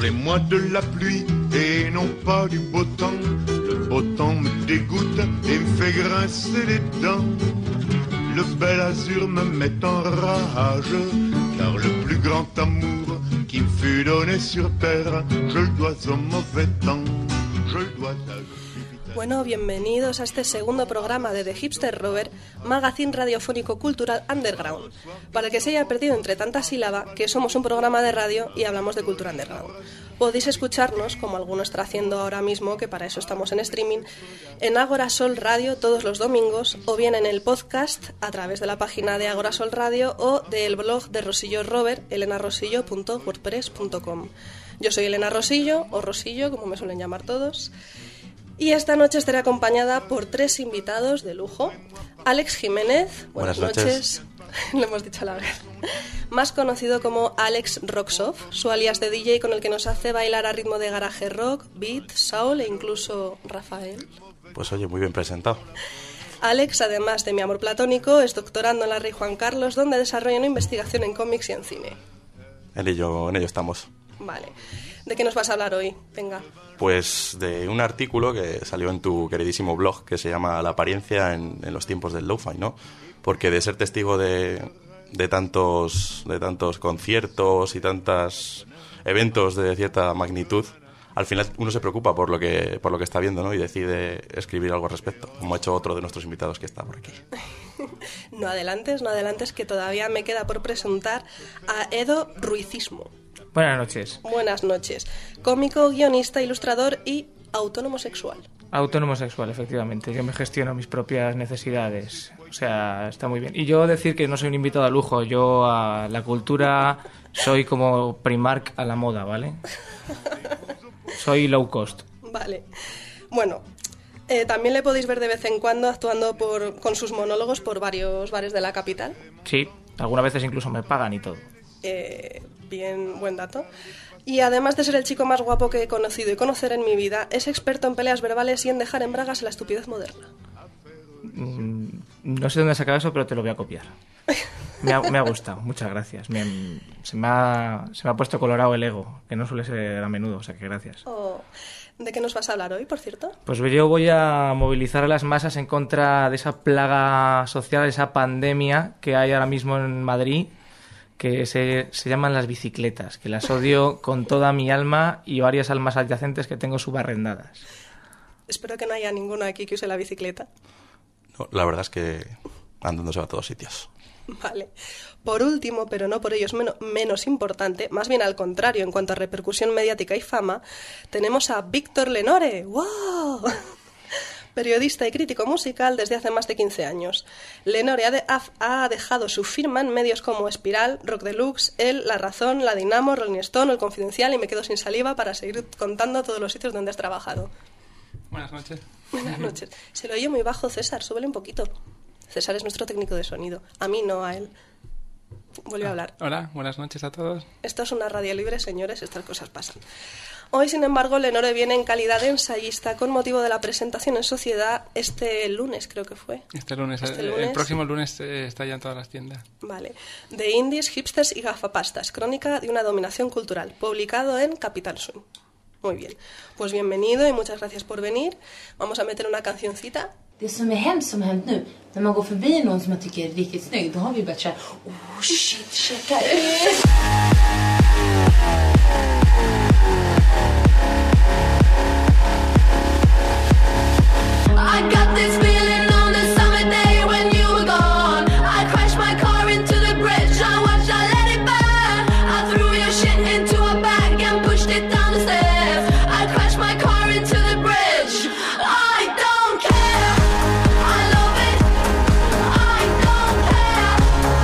Parlez-moi de la pluie et non pas du beau temps. Le beau temps me dégoûte et me fait grincer les dents. Le bel azur me met en rage, car le plus grand amour qui me fut donné sur terre, je le dois au mauvais temps, je le dois à... Bueno, bienvenidos a este segundo programa de The Hipster Rover, magazine radiofónico cultural underground. Para el que se haya perdido entre tanta sílaba, que somos un programa de radio y hablamos de cultura underground. Podéis escucharnos, como alguno está haciendo ahora mismo, que para eso estamos en streaming, en Agora Sol Radio todos los domingos, o bien en el podcast a través de la página de Agora Sol Radio o del blog de Rosillo Rover, elenarosillo.wordpress.com. Yo soy Elena Rosillo, o Rosillo, como me suelen llamar todos. Y esta noche estaré acompañada por 3 invitados de lujo. Alex Jiménez, buenas noches. Lo hemos dicho a la vez. Más conocido como Alex Rocksoft, su alias de DJ con el que nos hace bailar a ritmo de garaje rock, beat, soul e incluso Rafael. Pues oye, muy bien presentado. Alex, además de mi amor platónico, es doctorando en la Rey Juan Carlos, donde desarrolla una investigación en cómics y en cine. En ello estamos. Vale. ¿De qué nos vas a hablar hoy? Venga. Pues de un artículo que salió en tu queridísimo blog que se llama La apariencia en los tiempos del lo-fi, ¿no? Porque de ser testigo de tantos conciertos y tantos eventos de cierta magnitud, al final uno se preocupa por lo que está viendo, ¿no? Y decide escribir algo al respecto, como ha hecho otro de nuestros invitados que está por aquí. No adelantes, que todavía me queda por presentar a Edo Ruizismo. Buenas noches. Buenas noches. Cómico, guionista, ilustrador y autónomo sexual. Autónomo sexual, efectivamente. Yo me gestiono mis propias necesidades. O sea, está muy bien. Y yo decir que no soy un invitado a lujo. Yo a la cultura soy como Primark a la moda, ¿vale? Soy low cost. Vale. Bueno, también le podéis ver de vez en cuando actuando con sus monólogos por varios bares de la capital. Sí, algunas veces incluso me pagan y todo. Bien, buen dato. Y además de ser el chico más guapo que he conocido y conocer en mi vida, es experto en peleas verbales y en dejar en bragas la estupidez moderna. No sé dónde has sacado eso, pero te lo voy a copiar. Me ha gustado, muchas gracias. Se me ha puesto colorado el ego, que no suele ser a menudo, o sea que gracias. Oh. ¿De qué nos vas a hablar hoy, por cierto? Pues yo voy a movilizar a las masas en contra de esa plaga social, esa pandemia que hay ahora mismo en Madrid, que se llaman las bicicletas, que las odio con toda mi alma y varias almas adyacentes que tengo subarrendadas. Espero que no haya ninguno aquí que use la bicicleta. No, la verdad es que andando se va a todos sitios. Vale. Por último, pero no por ello es menos importante, más bien al contrario en cuanto a repercusión mediática y fama, tenemos a Víctor Lenore. ¡Wow! Periodista y crítico musical desde hace más de 15 años. Lenore ha dejado su firma en medios como Espiral, Rock Deluxe, El, La Razón, La Dinamo, Rolling Stone, El Confidencial, y me quedo sin saliva para seguir contando todos los sitios donde has trabajado. Buenas noches. Buenas noches. Se lo oye muy bajo, César, súbele un poquito. César es nuestro técnico de sonido. A mí no, a él. Vuelve a hablar. Hola, buenas noches a todos. Esto es una radio libre, señores, estas cosas pasan. Hoy, sin embargo, Lenore viene en calidad de ensayista con motivo de la presentación en sociedad este lunes, creo que fue. Este lunes. El próximo lunes está ya en todas las tiendas. Vale. De indies, hipsters y gafapastas, crónica de una dominación cultural, publicado en Capital Swing. Muy bien. Pues bienvenido y muchas gracias por venir. Vamos a meter una cancioncita. Det som är hemskt nu, när man går förbi någon som man tycker är riktigt snygg, då har vi börjat köra, oh shit, checka ut! I got this feeling on the summer day when you were gone. I crashed my car into the bridge, I watched, I let it burn. I threw your shit into a bag and pushed it down the stairs. I crashed my car into the bridge. I don't care. I love it. I don't care.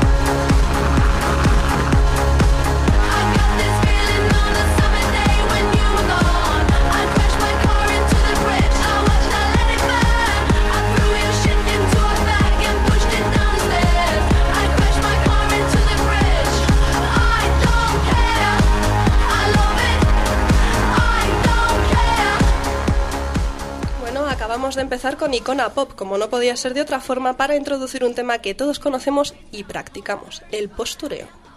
I got this feeling on the summer day when you were gone. I crashed my car into the bridge. I watched, I let it burn. I threw your shit into a bag and pushed it down the stairs. I crashed my car into the bridge. I don't care. I love it. I don't care. Bueno, acabamos de empezar con Icona Pop, como no podía ser de otra forma, para introducir un tema que todos conocemos y practicamos, el postureo.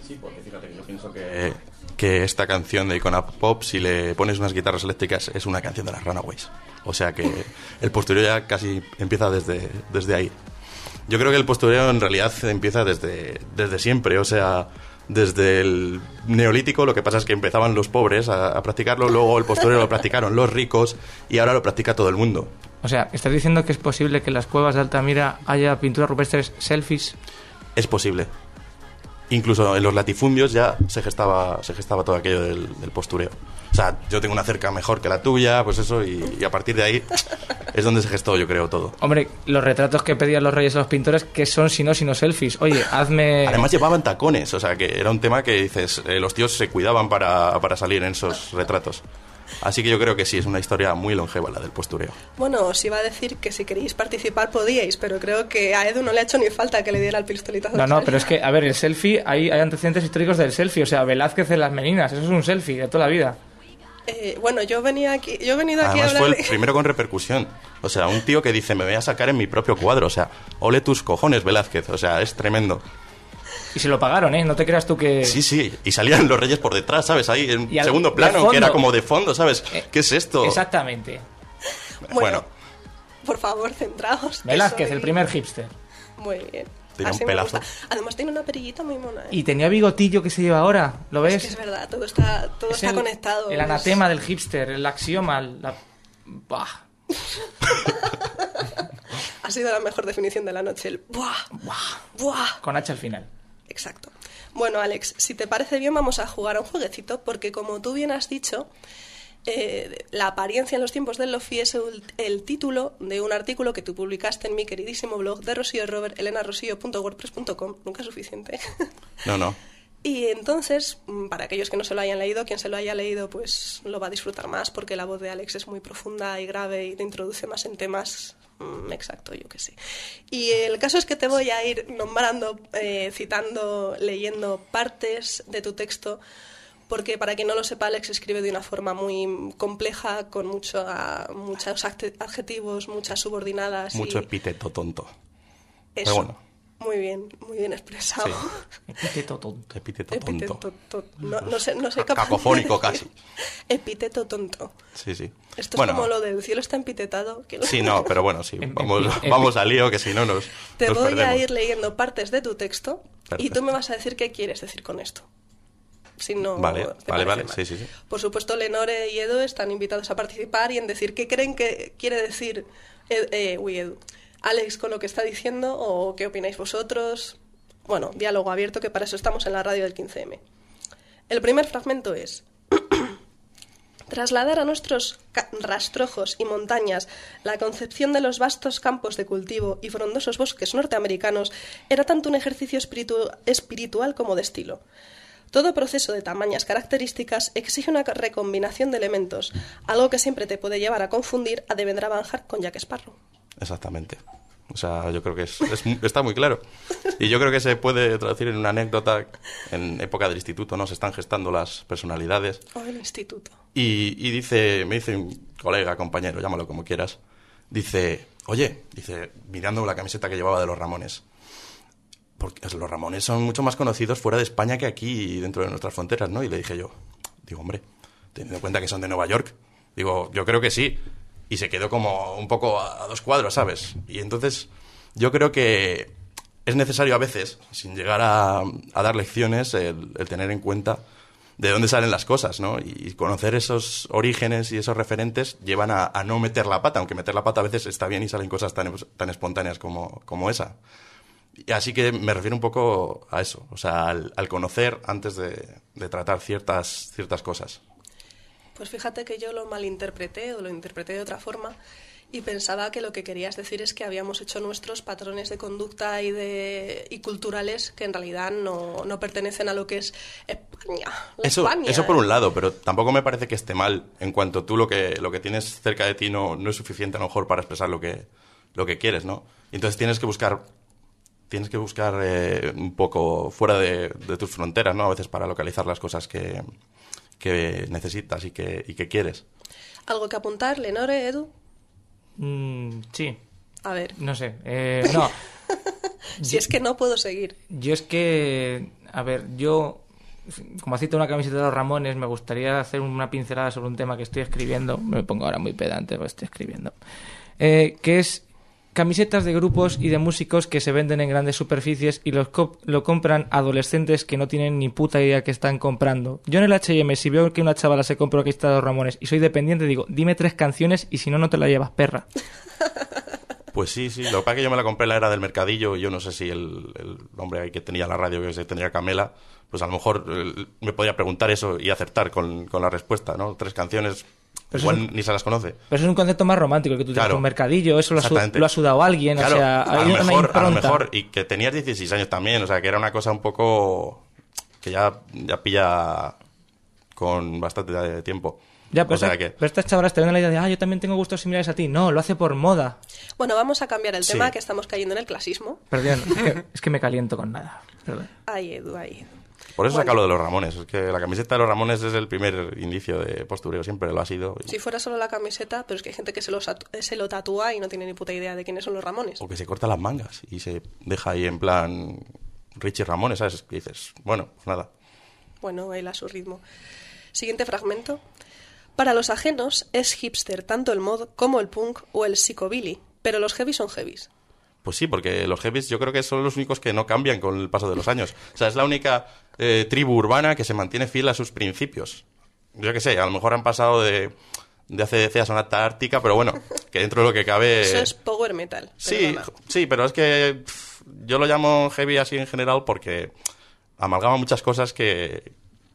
Sí, porque fíjate que yo pienso que esta canción de Icona Pop, si le pones unas guitarras eléctricas, es una canción de las Runaways. O sea que el postureo ya casi empieza desde ahí. Yo creo que el postureo en realidad empieza desde siempre, o sea, desde el neolítico. Lo que pasa es que empezaban los pobres a practicarlo, luego el postureo lo practicaron los ricos y ahora lo practica todo el mundo. O sea, ¿estás diciendo que es posible que en las cuevas de Altamira haya pinturas rupestres selfies? Es posible. Incluso en los latifundios ya se gestaba todo aquello del postureo. O sea, yo tengo una cerca mejor que la tuya, pues eso, y a partir de ahí es donde se gestó, yo creo, todo. Hombre, los retratos que pedían los reyes a los pintores, ¿qué son sino selfies? Oye, hazme... Además llevaban tacones, o sea, que era un tema que dices, los tíos se cuidaban para salir en esos retratos. Así que yo creo que sí, es una historia muy longeva la del postureo. Bueno, os iba a decir que si queréis participar podíais, pero creo que a Edu no le ha hecho ni falta que le diera el pistoletazo. No, pero es que, a ver, el selfie, hay antecedentes históricos del selfie. O sea, Velázquez en las Meninas, eso es un selfie de toda la vida. Bueno, yo he venido aquí a Además hablar fue el primero con repercusión. O sea, un tío que dice, me voy a sacar en mi propio cuadro. O sea, ole tus cojones, Velázquez. O sea, es tremendo. Y se lo pagaron, ¿eh? No te creas tú que... Sí, y salían los reyes por detrás, ¿sabes? Ahí en segundo plano, fondo. que era como de fondo, ¿sabes? ¿Qué es esto? Exactamente. Bueno, por favor, centraos. que Velázquez, soy- el primer hipster. Muy bien. Tiene Así un me pelazo. gusta. Además tiene una perillita muy mona, ¿eh? Y tenía bigotillo que se lleva ahora, ¿lo ves? Es que es verdad, todo está Es conectado. El anatema del hipster, el axioma, Bah. Ha sido la mejor definición de la noche, el buah, buah. Con H al final. Exacto. Bueno, Alex, si te parece bien vamos a jugar a un jueguecito, porque como tú bien has dicho, la apariencia en los tiempos del Lofi es el título de un artículo que tú publicaste en mi queridísimo blog de Rocío Robert, elenarosillo.wordpress.com. Nunca es suficiente. no. Y entonces, para aquellos que no se lo hayan leído, quien se lo haya leído pues lo va a disfrutar más, porque la voz de Alex es muy profunda y grave y te introduce más en temas, exacto, yo que sé. Y el caso es que te voy a ir nombrando, citando, leyendo partes de tu texto, porque para quien no lo sepa, Alex escribe de una forma muy compleja, con muchos adjetivos, muchas subordinadas. Mucho y epíteto tonto. eso. Pero bueno. Muy bien expresado. Sí. Epíteto tonto. Epíteto tonto. No sé capaz. Cacofónico casi. Epíteto tonto. Sí. Esto es como lo del cielo está epitetado. Sí, no, pero bueno, sí. Vamos al lío, que si no nos Te voy perdemos. a ir leyendo partes de tu texto y Perfecto. tú me vas a decir qué quieres decir con esto. Si no Vale, te parece mal. sí. Por supuesto, Lenore y Edu están invitados a participar y en decir qué creen que quiere decir Edu. Alex con lo que está diciendo o qué opináis vosotros. Bueno, diálogo abierto, que para eso estamos en la radio del 15M. El primer fragmento es: trasladar a nuestros rastrojos y montañas la concepción de los vastos campos de cultivo y frondosos bosques norteamericanos era tanto un ejercicio espiritual como de estilo. Todo proceso de tamañas características exige una recombinación de elementos, algo que siempre te puede llevar a confundir a Devendra Banhart con Jack Sparrow. Exactamente. O sea, yo creo que está muy claro. Y yo creo que se puede traducir en una anécdota. En época del instituto, ¿no? Se están gestando las personalidades. O el instituto. Y me dice un colega, compañero, llámalo como quieras, oye, mirando la camiseta que llevaba de los Ramones, porque los Ramones son mucho más conocidos fuera de España que aquí dentro de nuestras fronteras, ¿no? Y le dije hombre, teniendo en cuenta que son de Nueva York, yo creo que sí. Y se quedó como un poco a dos cuadros, ¿sabes? Y entonces yo creo que es necesario a veces, sin llegar a dar lecciones, el tener en cuenta de dónde salen las cosas, ¿no? Y conocer esos orígenes y esos referentes llevan a no meter la pata, aunque meter la pata a veces está bien y salen cosas tan espontáneas como esa. Y así que me refiero un poco a eso, o sea, al conocer antes de tratar ciertas cosas. Pues fíjate que yo lo malinterpreté o lo interpreté de otra forma y pensaba que lo que querías decir es que habíamos hecho nuestros patrones de conducta y culturales que en realidad no pertenecen a lo que es España. España. Eso por un lado, pero tampoco me parece que esté mal en cuanto tú lo que tienes cerca de ti no es suficiente a lo mejor para expresar lo que quieres, ¿no? Y entonces tienes que buscar un poco fuera de tus fronteras, ¿no? A veces para localizar las cosas que necesitas y que quieres. ¿Algo que apuntar, Lenore, Edu? Sí. A ver. No sé. No. Si es que no puedo seguir. Yo es que... A ver, yo como cito una camiseta de los Ramones, me gustaría hacer una pincelada sobre un tema que estoy escribiendo. Me pongo ahora muy pedante porque estoy escribiendo. Que es camisetas de grupos y de músicos que se venden en grandes superficies y lo compran adolescentes que no tienen ni puta idea que están comprando. Yo en el H&M, si veo que una chavala se compra una camiseta de los Ramones y soy dependiente, digo, dime 3 canciones y si no, no te la llevas, perra. Pues sí. Lo que pasa es que yo me la compré en la era del mercadillo y yo no sé si el hombre ahí que tenía la radio, que se tendría Camela, pues a lo mejor me podía preguntar eso y acertar con la respuesta, ¿no? 3 canciones, Pero igual ni se las conoce. Pero eso es un concepto más romántico, que tú tienes un mercadillo, eso lo ha sudado alguien, claro, o sea, hay una impronta. A lo mejor, y que tenías 16 años también, o sea, que era una cosa un poco que ya pilla con bastante tiempo. Ya, pero, o sea que... pero estas chavalas te ven la idea de, yo también tengo gustos similares a ti. No, lo hace por moda. Bueno, vamos a cambiar el tema, Sí. que estamos cayendo en el clasismo. Perdón, es que me caliento con nada. Perdón. Ay, Edu, ay, Edu. Por eso Bueno. saca lo de los Ramones. Es que la camiseta de los Ramones es el primer indicio de postureo, siempre lo ha sido. Si fuera solo la camiseta, pero es que hay gente que se lo tatúa y no tiene ni puta idea de quiénes son los Ramones. O que se corta las mangas y se deja ahí en plan Richie Ramones, ¿sabes? Que dices, bueno, pues nada. Bueno, baila a su ritmo. Siguiente fragmento. Para los ajenos es hipster tanto el mod como el punk o el psicobilly, pero los heavies son heavies. Pues sí, porque los heavies yo creo que son los únicos que no cambian con el paso de los años. O sea, es la única tribu urbana que se mantiene fiel a sus principios. Yo qué sé, a lo mejor han pasado de ACDC a Sonata Ártica, pero bueno, que dentro de lo que cabe... Eso es power metal. Sí, pero es que yo lo llamo heavy así en general porque amalgama muchas cosas que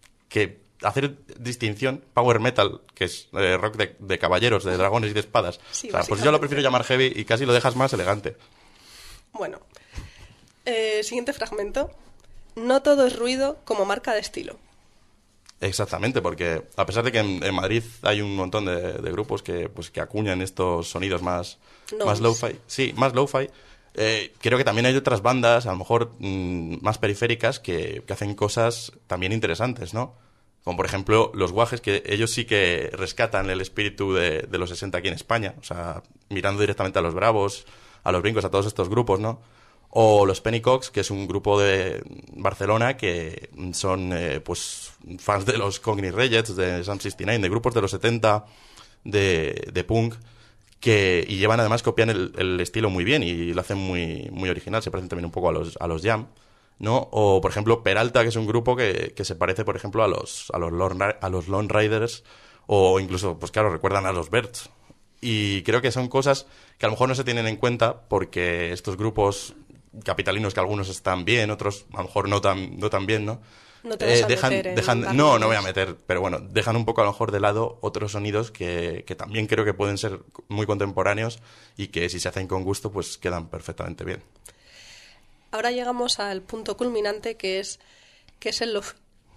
hacer distinción, power metal, que es rock de caballeros, de dragones y de espadas. Sí, o sea, pues yo lo prefiero llamar heavy y casi lo dejas más elegante. Bueno, siguiente fragmento. No todo es ruido como marca de estilo. Exactamente, porque a pesar de que en Madrid hay un montón de grupos que acuñan estos sonidos más lo-fi, sí, más lo-fi, creo que también hay otras bandas, a lo mejor más periféricas, que hacen cosas también interesantes, ¿no? Como por ejemplo los Guajes, que ellos sí que rescatan el espíritu de los 60 aquí en España, o sea, mirando directamente a los Bravos, a los Brincos, a todos estos grupos, ¿no? O los Pennycocks, que es un grupo de Barcelona que son pues fans de los Cockney Rejects, de Sam 69, de grupos de los 70, de punk, y llevan además, copian el estilo muy bien y lo hacen muy, muy original, se parecen también un poco a los Jam, ¿no? O, por ejemplo, Peralta, que es un grupo que se parece, por ejemplo, a los Lone Riders, o incluso, pues claro, recuerdan a los Birds. Y creo que son cosas que a lo mejor no se tienen en cuenta porque estos grupos capitalinos, que algunos están bien, otros a lo mejor no tan bien, ¿no? No te vas a meter en no voy a meter, pero bueno, dejan un poco a lo mejor de lado otros sonidos que también creo que pueden ser muy contemporáneos y que si se hacen con gusto, pues quedan perfectamente bien. Ahora llegamos al punto culminante que es el lo-fi.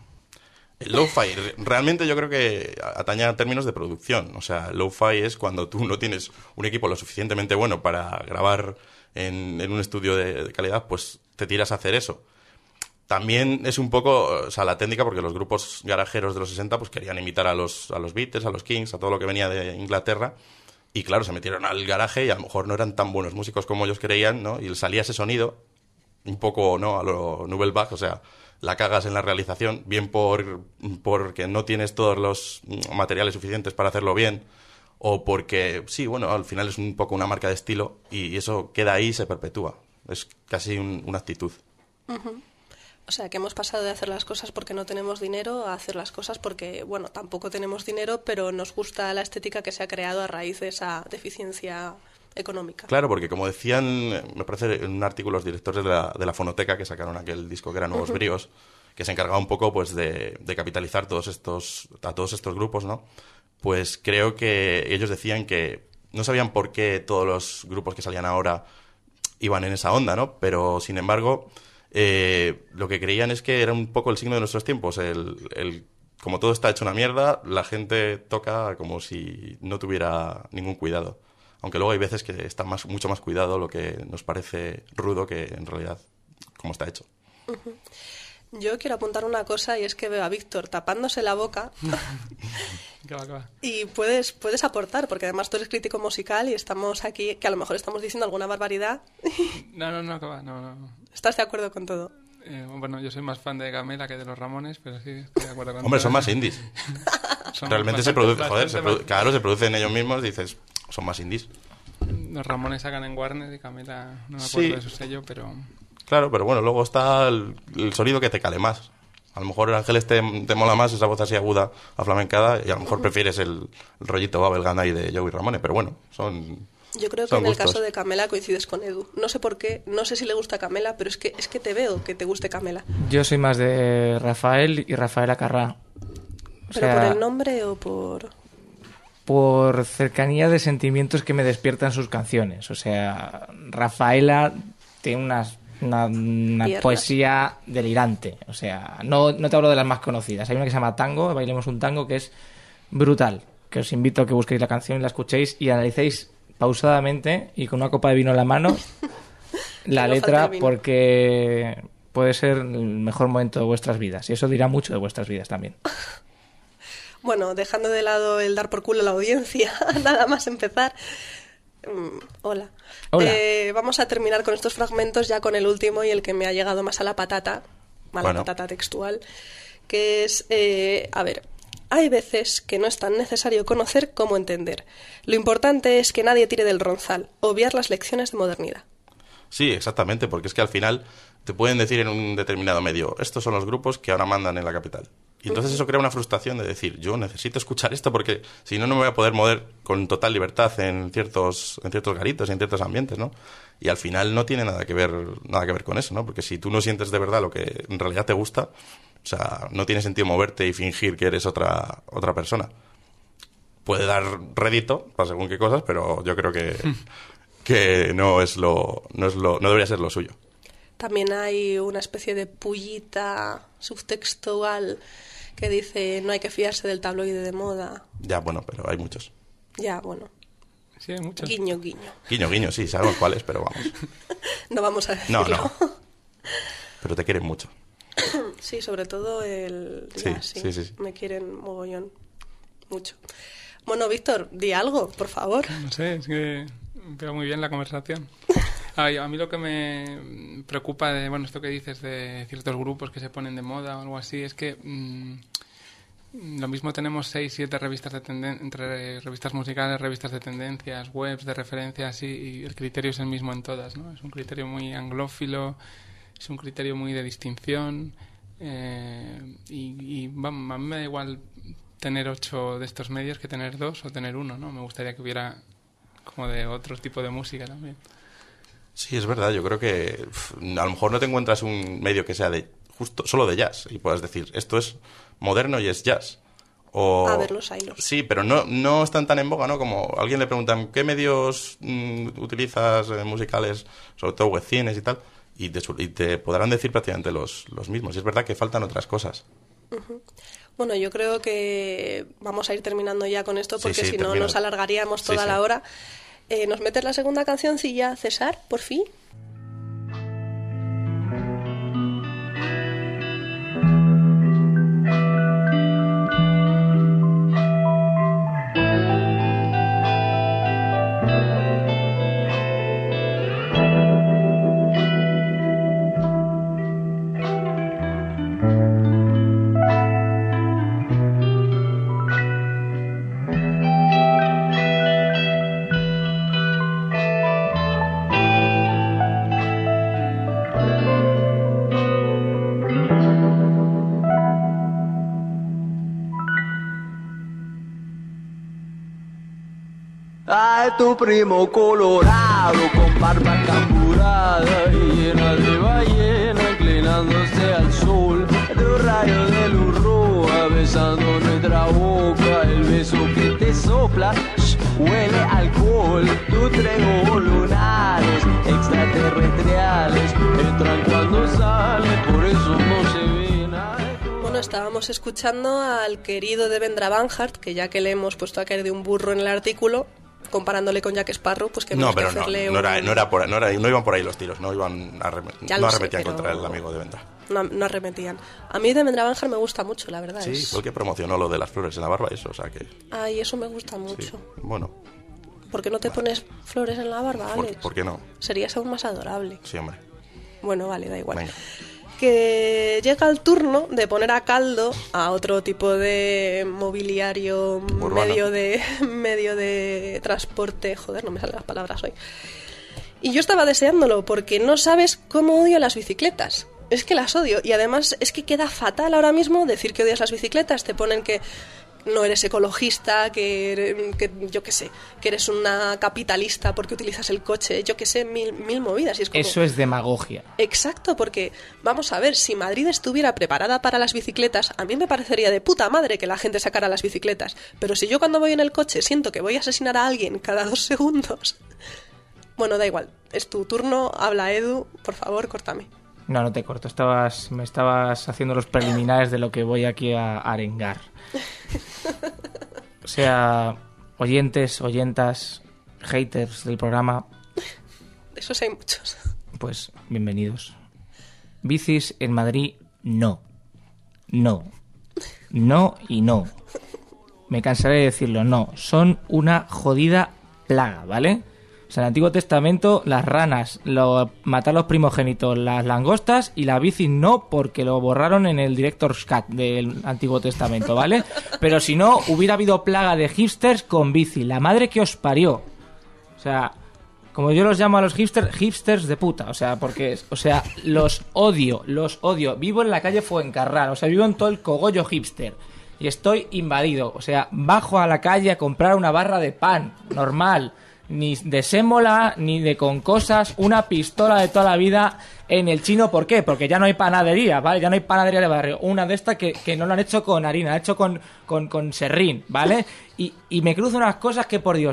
El lo-fi, realmente yo creo que atañe a términos de producción. O sea, lo-fi es cuando tú no tienes un equipo lo suficientemente bueno para grabar en un estudio de calidad, pues te tiras a hacer eso. También es un poco, o sea, la técnica, porque los grupos garajeros de los 60 pues querían imitar a los Beatles, a los Kings, a todo lo que venía de Inglaterra. Y claro, se metieron al garaje y a lo mejor no eran tan buenos músicos como ellos creían, ¿no? Y les salía ese sonido un poco, ¿no?, a lo Nouvelle Vague, o sea, la cagas en la realización, bien porque no tienes todos los materiales suficientes para hacerlo bien, o porque, sí, bueno, al final es un poco una marca de estilo y eso queda ahí y se perpetúa. Es casi una actitud. Uh-huh. O sea, que hemos pasado de hacer las cosas porque no tenemos dinero a hacer las cosas porque, bueno, tampoco tenemos dinero, pero nos gusta la estética que se ha creado a raíz de esa deficiencia económica. Claro, porque como decían, me parece en un artículo los directores de la Fonoteca, que sacaron aquel disco que era Nuevos Bríos, que se encargaba un poco pues de capitalizar a todos estos grupos, ¿no? Pues creo que ellos decían que no sabían por qué todos los grupos que salían ahora iban en esa onda, ¿no? Pero, sin embargo, lo que creían es que era un poco el signo de nuestros tiempos. Como todo está hecho una mierda, la gente toca como si no tuviera ningún cuidado. Aunque luego hay veces que está mucho más cuidado lo que nos parece rudo que en realidad como está hecho. Uh-huh. Yo quiero apuntar una cosa y es que veo a Víctor tapándose la boca ¿Qué va? Y puedes aportar, porque además tú eres crítico musical y estamos aquí, que a lo mejor estamos diciendo alguna barbaridad. No, que va, no. ¿Estás de acuerdo con todo? Bueno, yo soy más fan de Camela que de los Ramones, pero sí, estoy de acuerdo con Hombre, son más indies. Son Realmente se bastante- produce, joder, bastante más- claro, se producen ellos mismos, dices, son más indies. Los Ramones sacan en Warner y Camela no me Sí. acuerdo de su sello, pero... Claro, pero bueno, luego está el sonido que te cale más. A lo mejor el Ángeles te mola más esa voz así aguda, aflamencada, y a lo mejor prefieres el rollito bubblegum ahí de Joey Ramone, pero bueno, son... Yo creo que son en el gustos. caso de Camela coincides con Edu. No sé por qué, no sé si le gusta Camela, pero es que te veo que te guste Camela. Yo soy más de Rafael y Rafael Acarrá. O ¿Pero sea, por el nombre o por...? por cercanía de sentimientos que me despiertan sus canciones. O sea, Rafaela tiene una Piernas. poesía delirante. O sea, no te hablo de las más conocidas. Hay una que se llama Tango, Bailemos un Tango, que es brutal. Que os invito a que busquéis la canción y la escuchéis y analicéis pausadamente y con una copa de vino en la mano la no falte letra, el vino. porque puede ser el mejor momento de vuestras vidas. Y eso dirá mucho de vuestras vidas también. Bueno, dejando de lado el dar por culo a la audiencia, nada más empezar. Hola. Hola. Vamos a terminar con estos fragmentos ya con el último y el que me ha llegado más a la patata, Bueno. patata textual, que es, a ver, hay veces que no es tan necesario conocer como entender. Lo importante es que nadie tire del ronzal, obviar las lecciones de modernidad. Sí, exactamente, porque es que al final te pueden decir en un determinado medio, estos son los grupos que ahora mandan en la capital. Y entonces eso crea una frustración de decir, yo necesito escuchar esto porque si no, no me voy a poder mover con total libertad en ciertos garitos, en ciertos ambientes, ¿no? Y al final no tiene nada que ver con eso, ¿no? Porque si tú no sientes de verdad lo que en realidad te gusta, o sea, no tiene sentido moverte y fingir que eres otra persona. Puede dar rédito para según qué cosas, pero yo creo que no debería ser lo suyo. También hay una especie de pullita subtextual que dice no hay que fiarse del tabloide de moda. Ya, bueno, pero hay muchos. Ya, bueno, Sí, hay muchos. guiño, guiño. Guiño, guiño, sí, sabemos cuáles, pero vamos. No vamos a decirlo. No. Pero te quieren mucho. Sí, sobre todo el... Sí, ya, sí. Me quieren mogollón. Mucho. Bueno, Víctor, di algo, por favor. No sé, es que veo muy bien la conversación. A mí lo que me preocupa de, bueno, esto que dices de ciertos grupos que se ponen de moda o algo así, es que lo mismo tenemos 6, 7 revistas entre revistas musicales, revistas de tendencias, webs de referencias y el criterio es el mismo en todas, ¿no? Es un criterio muy anglófilo, es un criterio muy de distinción vamos, a mí me da igual tener 8 de estos medios que tener 2 o tener 1, ¿no? Me gustaría que hubiera como de otro tipo de música también. Sí, es verdad, yo creo que a lo mejor no te encuentras un medio que sea de justo solo de jazz y puedas decir, esto es moderno y es jazz. O... A ver, los hilos. Sí, pero no están tan en boga, ¿no? Como alguien le preguntan, ¿qué medios utilizas musicales, sobre todo webcines y tal? Y te podrán decir prácticamente los mismos. Y es verdad que faltan otras cosas. Bueno, yo creo que vamos a ir terminando ya con esto porque Sí, si no termina. nos alargaríamos toda Sí. la hora. ¿Nos metes la segunda cancioncilla, César, por fin? Ay, tu primo colorado con barba camburada y llena de ballena inclinándose al sol. De un rayo de luz roja besando nuestra boca, el beso que te sopla huele a alcohol. Tus 3 ojos lunares extraterrestriales entran cuando salen, por eso no se ven. Ay, Bueno, estábamos escuchando al querido Devendra Banhart, que ya que le hemos puesto a caer de un burro en el artículo, comparándole con Jack Sparrow, pues que No, hemos que pero no hacerle no iban por ahí los tiros, no Ya lo sé, arremetían pero- contra el amigo de Vendra. No arremetían. A mí Devendra Banhart me gusta mucho, la verdad. Sí, fue el que promocionó lo de las flores en la barba, eso, o sea que... Ay, eso me gusta Sí, mucho. bueno, ¿Por qué no te pones flores en la barba, Alex? ¿por qué no? Serías aún más adorable. Sí, hombre. Bueno, vale, da igual. Venga. que llega el turno de poner a caldo a otro tipo de mobiliario, Urbano. medio de transporte. Joder, no me salen las palabras hoy. Y yo estaba deseándolo porque no sabes cómo odio las bicicletas. Es que las odio y además es que queda fatal ahora mismo decir que odias las bicicletas. Te ponen que no eres ecologista, que yo qué sé, que eres una capitalista porque utilizas el coche, yo qué sé, mil movidas. Y es como... Eso es demagogia. Exacto, porque vamos a ver, si Madrid estuviera preparada para las bicicletas, a mí me parecería de puta madre que la gente sacara las bicicletas. Pero si yo cuando voy en el coche siento que voy a asesinar a alguien cada 2 segundos... Bueno, da igual, es tu turno, habla Edu, por favor, córtame. No te corto. Me estabas haciendo los preliminares de lo que voy aquí a arengar. O sea, oyentes, oyentas, haters del programa, De esos hay muchos. pues bienvenidos. Bicis en Madrid, no. No. No y no. Me cansaré de decirlo, no. Son una jodida plaga, ¿vale? O sea, en el Antiguo Testamento, las ranas, matar los primogénitos, las langostas y la bici no, porque lo borraron en el Director's Cut del Antiguo Testamento, ¿vale? Pero si no, hubiera habido plaga de hipsters con bici. La madre que os parió. O sea, como yo los llamo a los hipsters de puta. O sea, porque, los odio. Vivo en la calle Fuencarral. O sea, vivo en todo el cogollo hipster. Y estoy invadido. O sea, bajo a la calle a comprar una barra de pan normal. Ni de sémola, ni de con cosas, una pistola de toda la vida en el Chino. ¿Por qué? Porque ya no hay panadería, ¿vale? Ya no hay panadería de barrio. Una de estas que no lo han hecho con harina, han hecho con serrín, ¿vale? Y me cruzo unas cosas que por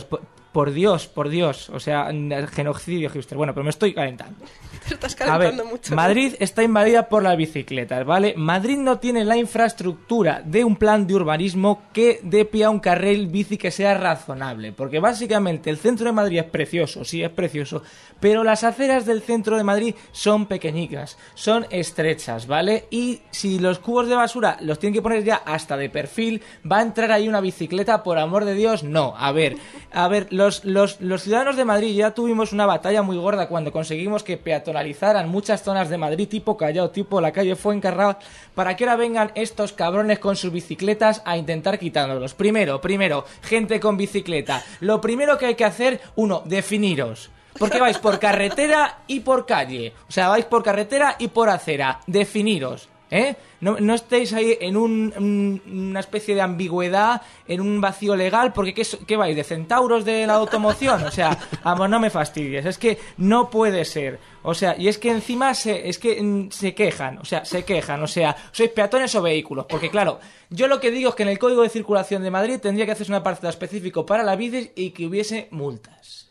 Dios, o sea, genocidio hipster. Bueno, pero me estoy calentando. Te estás A ver, calentando mucho. Madrid está invadida por las bicicletas, ¿vale? Madrid no tiene la infraestructura de un plan de urbanismo que dé pie a un carril bici que sea razonable. Porque básicamente el centro de Madrid es precioso, sí, es precioso, pero las aceras del centro de Madrid son pequeñitas, son estrechas, ¿vale? Y si los cubos de basura los tienen que poner ya hasta de perfil, ¿va a entrar ahí una bicicleta? Por amor de Dios, no. A ver, los ciudadanos de Madrid ya tuvimos una batalla muy gorda cuando conseguimos que peatonalizaran muchas zonas de Madrid, tipo Callao, tipo la calle Fuencarral, para que ahora vengan estos cabrones con sus bicicletas a intentar quitándolos. Primero, gente con bicicleta. Lo primero que hay que hacer, definiros. Porque vais por carretera y por calle. O sea, vais por carretera y por acera. Definiros. No estéis ahí en una especie de ambigüedad, en un vacío legal, porque ¿qué vais? ¿De centauros de la automoción? O sea, vamos, no me fastidies, es que no puede ser. O sea, y es que encima se quejan, o sea, ¿sois peatones o vehículos? Porque claro, yo lo que digo es que en el Código de Circulación de Madrid tendría que hacerse una apartado específico para la bici y que hubiese multas.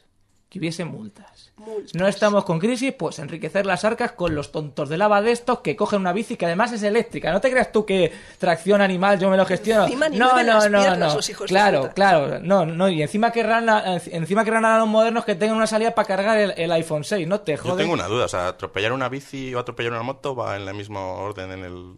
No estamos con crisis, pues enriquecer las arcas con los tontos de lava de estos que cogen una bici que además es eléctrica. No te creas tú que tracción animal yo me lo gestiono. No. Claro. No. Y encima querrán a los modernos que tengan una salida para cargar el iPhone 6. No te jodes. Yo tengo una duda. O sea, atropellar una bici o atropellar una moto va en el mismo orden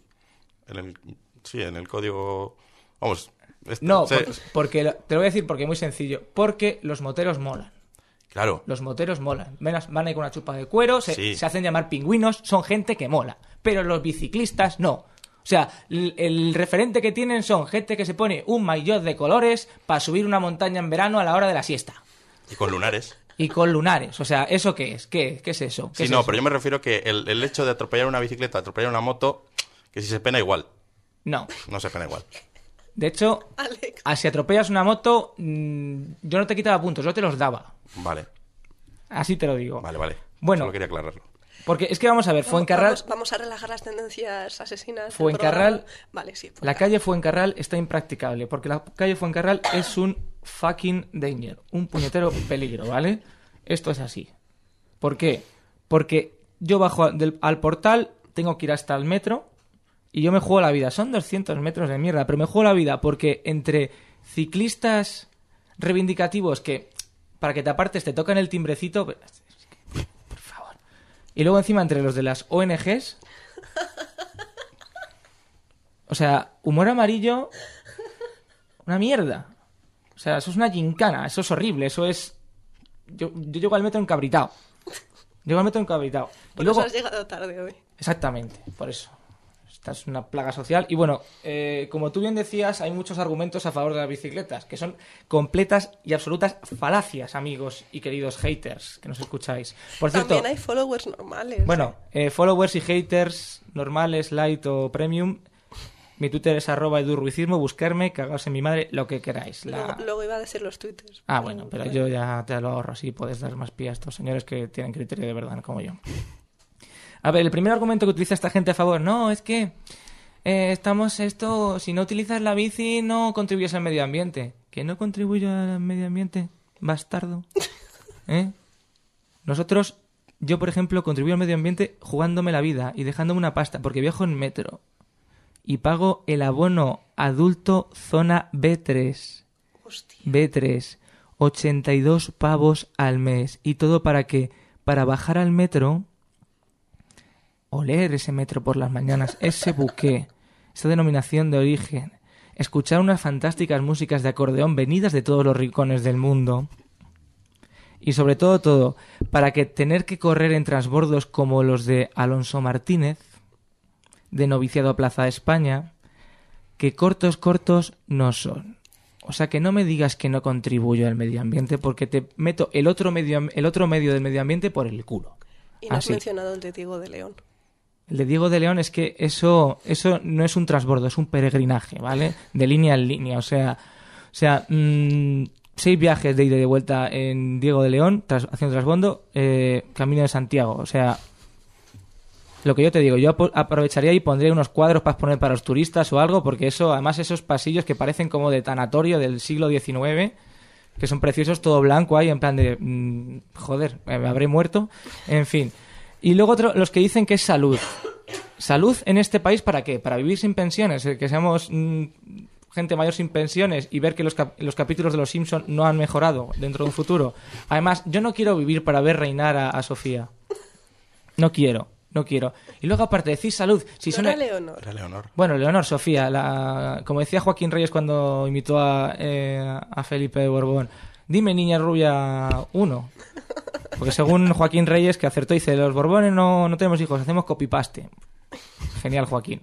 en el código. Vamos. No, porque te lo voy a decir porque es muy sencillo. Porque los moteros molan. Claro. Los moteros molan. Van ahí con una chupa de cuero, se hacen llamar pingüinos, son gente que mola. Pero los biciclistas no. O sea, el referente que tienen son gente que se pone un maillot de colores para subir una montaña en verano a la hora de la siesta. Y con lunares. O sea, ¿eso qué es? ¿Qué es eso? Sí, no, pero yo me refiero que el hecho de atropellar una bicicleta, atropellar una moto, que si se pena igual. No se pena igual. De hecho, si atropellas una moto, yo no te quitaba puntos, yo te los daba. Vale. Así te lo digo. Vale. Bueno, solo quería aclararlo. Porque es que vamos a ver, Fuencarral... Vamos a relajar las tendencias asesinas. Fuencarral... Vale, sí. La calle Fuencarral está impracticable, porque la calle Fuencarral es un fucking danger, un puñetero peligro, ¿vale? Esto es así. ¿Por qué? Porque yo bajo al portal, tengo que ir hasta el metro... Y yo me juego la vida. Son 200 metros de mierda, pero me juego la vida porque entre ciclistas reivindicativos que, para que te apartes, te tocan el timbrecito... Por favor. Y luego encima entre los de las ONGs... O sea, humor amarillo... Una mierda. O sea, eso es una gincana, eso es horrible, eso es... Yo llego al metro encabritado. Llego al metro encabritado. Por Y luego... eso has llegado tarde hoy. Exactamente, por eso. Esta es una plaga social. Y bueno, como tú bien decías, hay muchos argumentos a favor de las bicicletas, que son completas y absolutas falacias, amigos y queridos haters que nos escucháis. Por cierto, También hay followers normales. bueno, followers y haters normales, light o premium. Mi Twitter es @edurruicismo, buscarme, cagaos en mi madre, lo que queráis. Luego iba a decir los twitters. Ah, bueno, pero yo ya te lo ahorro, así puedes dar más pie a estos señores que tienen criterio de verdad, no como yo. A ver, el primer argumento que utiliza esta gente a favor, no, es que si no utilizas la bici no contribuyes al medio ambiente. ¿Que no contribuyo al medio ambiente? Bastardo. Yo por ejemplo, contribuyo al medio ambiente jugándome la vida y dejándome una pasta, porque viajo en metro y pago el abono adulto zona B3. Hostia. B3, 82 pavos al mes. ¿Y todo para qué? Para bajar al metro, oler ese metro por las mañanas, ese buque, esa denominación de origen, escuchar unas fantásticas músicas de acordeón venidas de todos los rincones del mundo. Y sobre todo, para que tener que correr en transbordos como los de Alonso Martínez, de Noviciado a Plaza de España, que cortos no son. O sea, que no me digas que no contribuyo al medio ambiente, porque te meto el otro medio del medio ambiente por el culo. Y no has Así. mencionado el de Diego de León. El de Diego de León es que eso no es un transbordo, es un peregrinaje, ¿vale? De línea en línea, o sea, 6 viajes de ida y de vuelta en Diego de León, haciendo transbordo, Camino de Santiago, o sea, lo que yo te digo, yo aprovecharía y pondría unos cuadros para poner para los turistas o algo, porque además esos pasillos que parecen como de tanatorio del siglo XIX, que son preciosos, todo blanco ahí, en plan de, joder, me habré muerto, en fin. Y luego los que dicen que es salud. ¿Salud en este país para qué? ¿Para vivir sin pensiones? Que seamos gente mayor sin pensiones y ver que los capítulos de Los Simpson no han mejorado dentro de un futuro. Además, yo no quiero vivir para ver reinar a Sofía. No quiero. Y luego, aparte de decir salud... si son era Leonor. Era Leonor. Bueno, Leonor, Sofía, como decía Joaquín Reyes cuando imitó a Felipe de Borbón, dime niña rubia 1. Porque según Joaquín Reyes, que acertó, dice, los Borbones no tenemos hijos, hacemos copy-paste. Genial, Joaquín.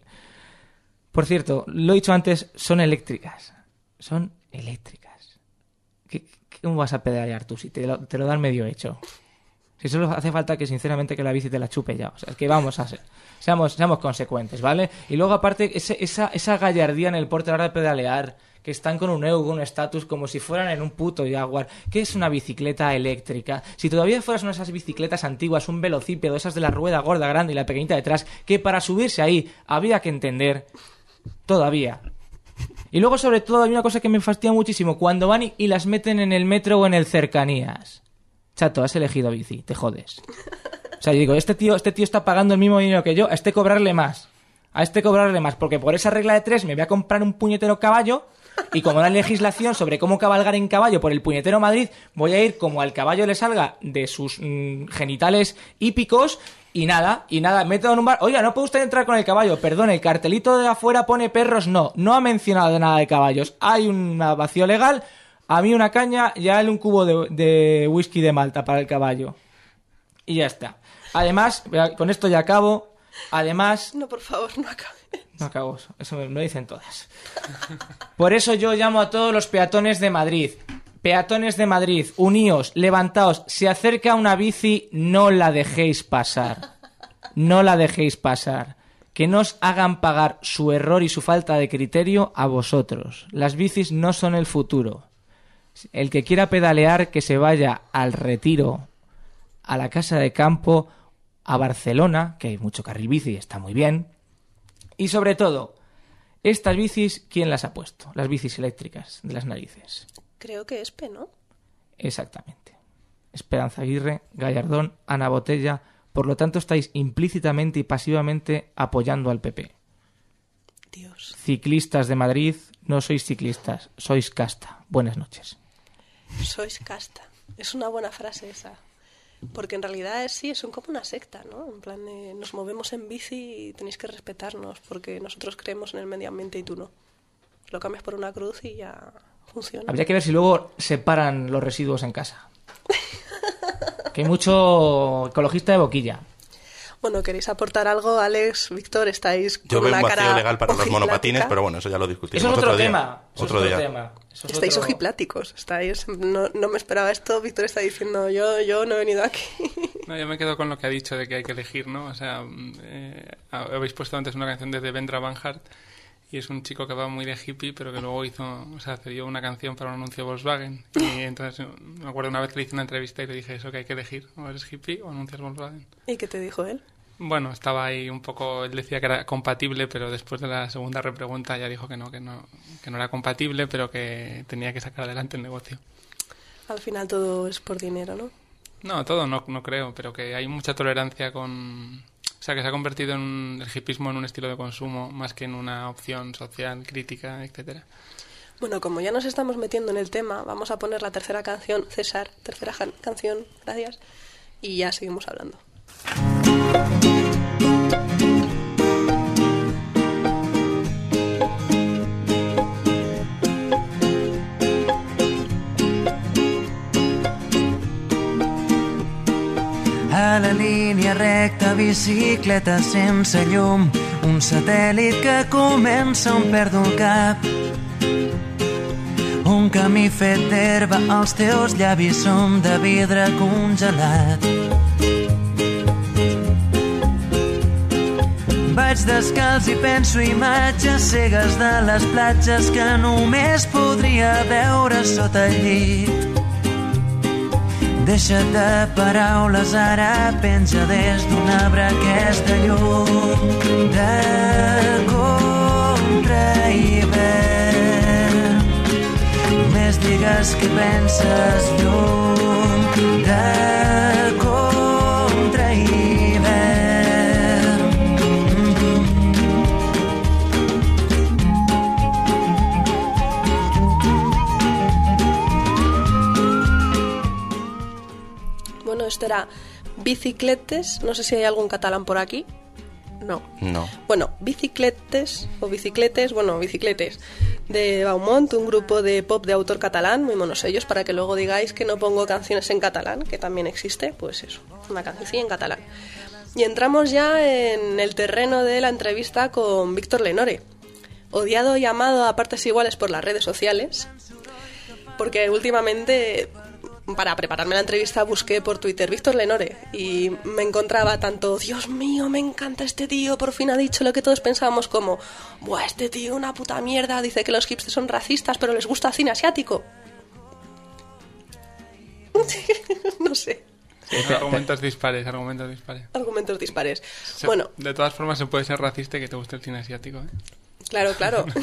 Por cierto, lo he dicho antes, son eléctricas. Son eléctricas. ¿Cómo vas a pedalear tú si te lo dan medio hecho? Si solo hace falta que, sinceramente, que la bici te la chupe ya. O sea, es que vamos a ser... Seamos consecuentes, ¿vale? Y luego, aparte, esa gallardía en el porte a la hora de pedalear, que están con un ego, un estatus, como si fueran en un puto Jaguar. ¿Qué es una bicicleta eléctrica? Si todavía fueras una de esas bicicletas antiguas, un velocípedo, esas de la rueda gorda grande y la pequeñita detrás, que para subirse ahí había que entender... Todavía. Y luego, sobre todo, hay una cosa que me fastidia muchísimo. Cuando van y las meten en el metro o en el cercanías. Chato, has elegido bici, te jodes. O sea, yo digo, este tío está pagando el mismo dinero que yo, a este cobrarle más, porque por esa regla de 3 me voy a comprar un puñetero caballo, y como no hay legislación sobre cómo cabalgar en caballo por el puñetero Madrid, voy a ir como al caballo le salga de sus genitales hípicos, y nada, meto en un bar, oiga, no puede usted entrar con el caballo, perdón, el cartelito de afuera pone perros, no ha mencionado nada de caballos, hay un vacío legal, a mí una caña y a él un cubo de whisky de Malta para el caballo. Y ya está. Además, con esto ya acabo. Además... No, por favor, no acabes. No acabo. Eso me lo dicen todas. Por eso yo llamo a todos los peatones de Madrid. Peatones de Madrid, uníos, levantaos. Se acerca una bici, no la dejéis pasar. No la dejéis pasar. Que no os hagan pagar su error y su falta de criterio a vosotros. Las bicis no son el futuro. El que quiera pedalear, que se vaya al Retiro, a la Casa de Campo, a Barcelona, que hay mucho carril bici, está muy bien. Y sobre todo, estas bicis, ¿quién las ha puesto? Las bicis eléctricas de las narices. Creo que es P, ¿no? Exactamente. Esperanza Aguirre, Gallardón, Ana Botella. Por lo tanto, estáis implícitamente y pasivamente apoyando al PP. Dios. Ciclistas de Madrid, no sois ciclistas, sois casta. Buenas noches. Sois casta. Es una buena frase esa. Porque en realidad son como una secta, ¿no? En plan, nos movemos en bici y tenéis que respetarnos porque nosotros creemos en el medio ambiente y tú no. Lo cambias por una cruz y ya funciona. Habría que ver si luego separan los residuos en casa. Que hay mucho ecologista de boquilla. Bueno, ¿queréis aportar algo, Alex, Víctor? Estáis con Yo veo una un vacío cara legal para los ojiplática. monopatines, pero bueno, eso ya lo discutimos. Eso es otro día. tema. Eso Otro es día. tema. Eso es Estáis otro- ojipláticos. No me esperaba esto. Víctor está diciendo, yo no he venido aquí. No, yo me quedo con lo que ha dicho de que hay que elegir, ¿no? O sea, habéis puesto antes una canción de Devendra Banhart y es un chico que va muy de hippie, pero que luego cedió una canción para un anuncio de Volkswagen. Y entonces me acuerdo una vez que le hice una entrevista y le dije eso, que hay que elegir, o eres hippie o anuncias Volkswagen. ¿Y qué te dijo él? Bueno, estaba ahí un poco, él decía que era compatible, pero después de la segunda repregunta ya dijo que no era compatible, pero que tenía que sacar adelante el negocio. Al final todo es por dinero, ¿no? No, todo no creo, pero que hay mucha tolerancia con... O sea, que se ha convertido el hippismo en un estilo de consumo más que en una opción social, crítica, etcétera. Bueno, como ya nos estamos metiendo en el tema, vamos a poner la tercera canción, César, canción, gracias, y ya seguimos hablando. A la línia recta, bicicleta sense llum, un satèl·lit que comença on perdo el cap. Un camí fet d'herba, els teus llavis són de vidre congelat. Vaig descalç i penso imatges cegues de les platges que només podria veure sota el llit. Deixa't de paraules, ara penja des d'un arbre aquesta llum de contra hivern. Només digues què penses, llum de contra hivern. Bueno, esto era Bicicletes, no sé si hay algún catalán por aquí. No. Bueno, Bicicletes o Bicicletes, bicicletes de Baumont, un grupo de pop de autor catalán, muy monos ellos, para que luego digáis que no pongo canciones en catalán, que también existe, pues eso, una canción en catalán. Y entramos ya en el terreno de la entrevista con Víctor Lenore, odiado y amado a partes iguales por las redes sociales, porque últimamente, para prepararme la entrevista, busqué por Twitter Víctor Lenore y me encontraba tanto, Dios mío, me encanta este tío, por fin ha dicho lo que todos pensábamos, como, buah, este tío una puta mierda, dice que los hipsters son racistas pero les gusta el cine asiático. No sé. Argumentos dispares. Argumentos dispares. O sea, Bueno, de todas formas se puede ser racista y que te guste el cine asiático, ¿eh? claro.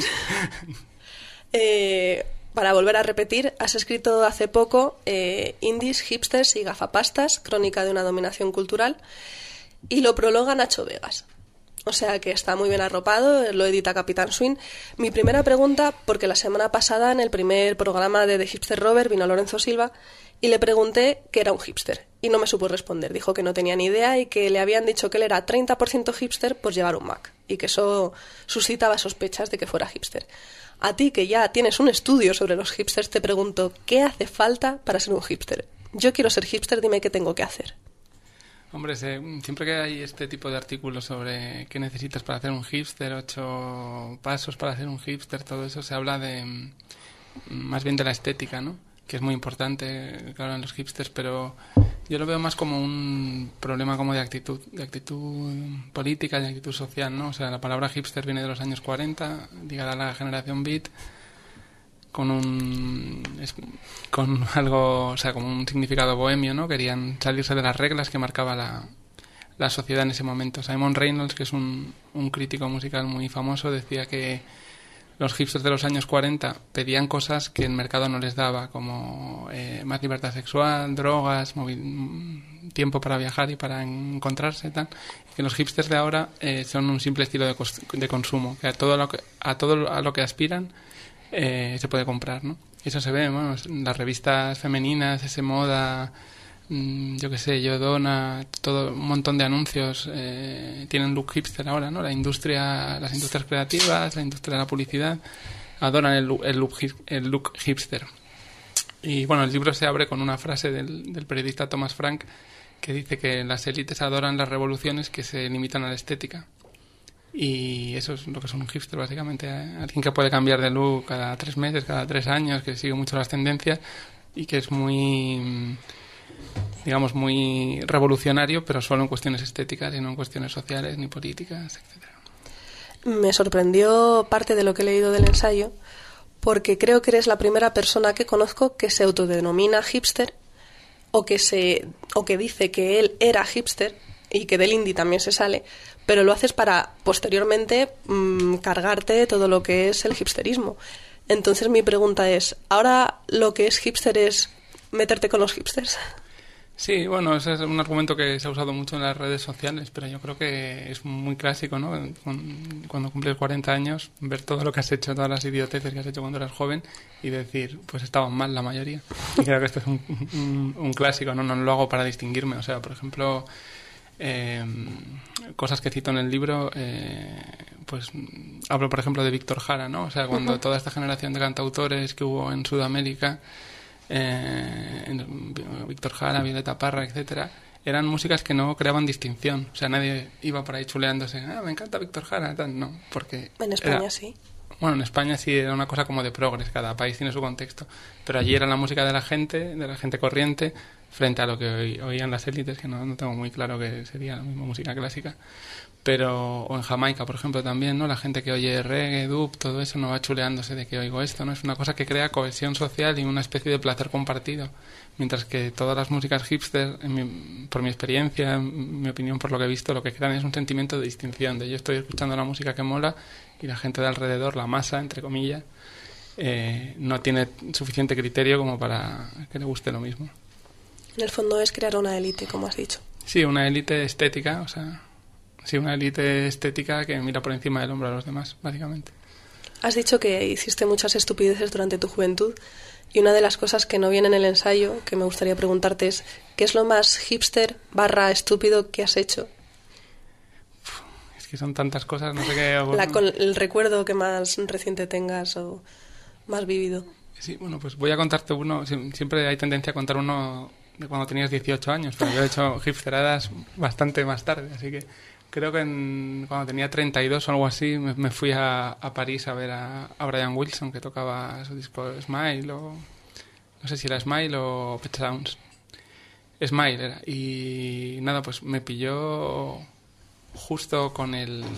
Para volver a repetir, has escrito hace poco Indies, Hipsters y Gafapastas, crónica de una dominación cultural, y lo prologa Nacho Vegas. O sea que está muy bien arropado, lo edita Capitán Swing. Mi primera pregunta, porque la semana pasada en el primer programa de The Hipster Rover vino Lorenzo Silva y le pregunté qué era un hipster y no me supo responder. Dijo que no tenía ni idea y que le habían dicho que él era 30% hipster por llevar un Mac y que eso suscitaba sospechas de que fuera hipster. A ti, que ya tienes un estudio sobre los hipsters, te pregunto, ¿qué hace falta para ser un hipster? Yo quiero ser hipster, dime qué tengo que hacer. Hombre, siempre que hay este tipo de artículos sobre qué necesitas para hacer un hipster, 8 pasos para hacer un hipster, todo eso, se habla de más bien de la estética, ¿no? Que es muy importante, claro, en los hipsters, pero yo lo veo más como un problema como de actitud política, de actitud social, ¿no? O sea, la palabra hipster viene de los años 40, ligada a la generación beat, con algo, o sea, como un significado bohemio, ¿no? Querían salirse de las reglas que marcaba la sociedad en ese momento. Simon Reynolds, que es un crítico musical muy famoso, decía que los hipsters de los años 40 pedían cosas que el mercado no les daba, como más libertad sexual, drogas, tiempo para viajar y para encontrarse, tal. Y que los hipsters de ahora son un simple estilo de consumo, que a todo a lo que aspiran se puede comprar, ¿no? Eso se ve, bueno, en las revistas femeninas, ese Moda, yo qué sé, Yodona, todo un montón de anuncios tienen look hipster ahora, ¿no? Las industrias creativas, la industria de la publicidad adoran el look hipster. Y bueno, el libro se abre con una frase del periodista Thomas Frank que dice que las élites adoran las revoluciones que se limitan a la estética. Y eso es lo que es un hipster, básicamente. Alguien que puede cambiar de look cada 3 meses, cada 3 años, que sigue mucho las tendencias y que es muy, digamos, muy revolucionario, pero solo en cuestiones estéticas y no en cuestiones sociales ni políticas, etcétera. Me sorprendió parte de lo que he leído del ensayo, porque creo que eres la primera persona que conozco que se autodenomina hipster o que dice que él era hipster y que del indie también se sale, pero lo haces para posteriormente cargarte todo lo que es el hipsterismo. Entonces mi pregunta es, ¿ahora lo que es hipster es meterte con los hipsters? Sí, bueno, ese es un argumento que se ha usado mucho en las redes sociales, pero yo creo que es muy clásico, ¿no? Cuando cumples 40 años, ver todo lo que has hecho, todas las idioteces que has hecho cuando eras joven y decir, pues estaban mal la mayoría. Y creo que esto es un clásico, ¿no? No lo hago para distinguirme. O sea, por ejemplo, cosas que cito en el libro, pues hablo, por ejemplo, de Víctor Jara, ¿no? O sea, cuando toda esta generación de cantautores que hubo en Sudamérica, Víctor Jara, Violeta Parra, etcétera, eran músicas que no creaban distinción. O sea, nadie iba por ahí chuleándose, me encanta Víctor Jara, tal. No, porque en España sí. Bueno, en España sí era una cosa como de progres, cada país tiene su contexto, pero allí era la música de la gente corriente, frente a lo que oían las élites, que no tengo muy claro que sería la misma música clásica. Pero, o en Jamaica, por ejemplo, también, ¿no? La gente que oye reggae, dub, todo eso no va chuleándose de que oigo esto, ¿no? Es una cosa que crea cohesión social y una especie de placer compartido. Mientras que todas las músicas hipster, por mi experiencia, en mi opinión, por lo que he visto, lo que crean es un sentimiento de distinción, de yo estoy escuchando la música que mola y la gente de alrededor, la masa, entre comillas, no tiene suficiente criterio como para que le guste lo mismo. En el fondo es crear una élite, como has dicho. Sí, una élite estética, o sea... Sí, una élite estética que mira por encima del hombro a los demás, básicamente. Has dicho que hiciste muchas estupideces durante tu juventud y una de las cosas que no viene en el ensayo, que me gustaría preguntarte es ¿qué es lo más hipster / estúpido que has hecho? Es que son tantas cosas, no sé qué... El recuerdo que más reciente tengas o más vivido. Sí, bueno, pues voy a contarte uno. Siempre hay tendencia a contar uno de cuando tenías 18 años, pero yo he hecho hipsteradas bastante más tarde, así que... Creo que cuando tenía 32 o algo así me fui a París a ver a Brian Wilson, que tocaba su disco Smile, o no sé si era Smile o Pet Sounds. Smile era. Y nada, pues me pilló justo con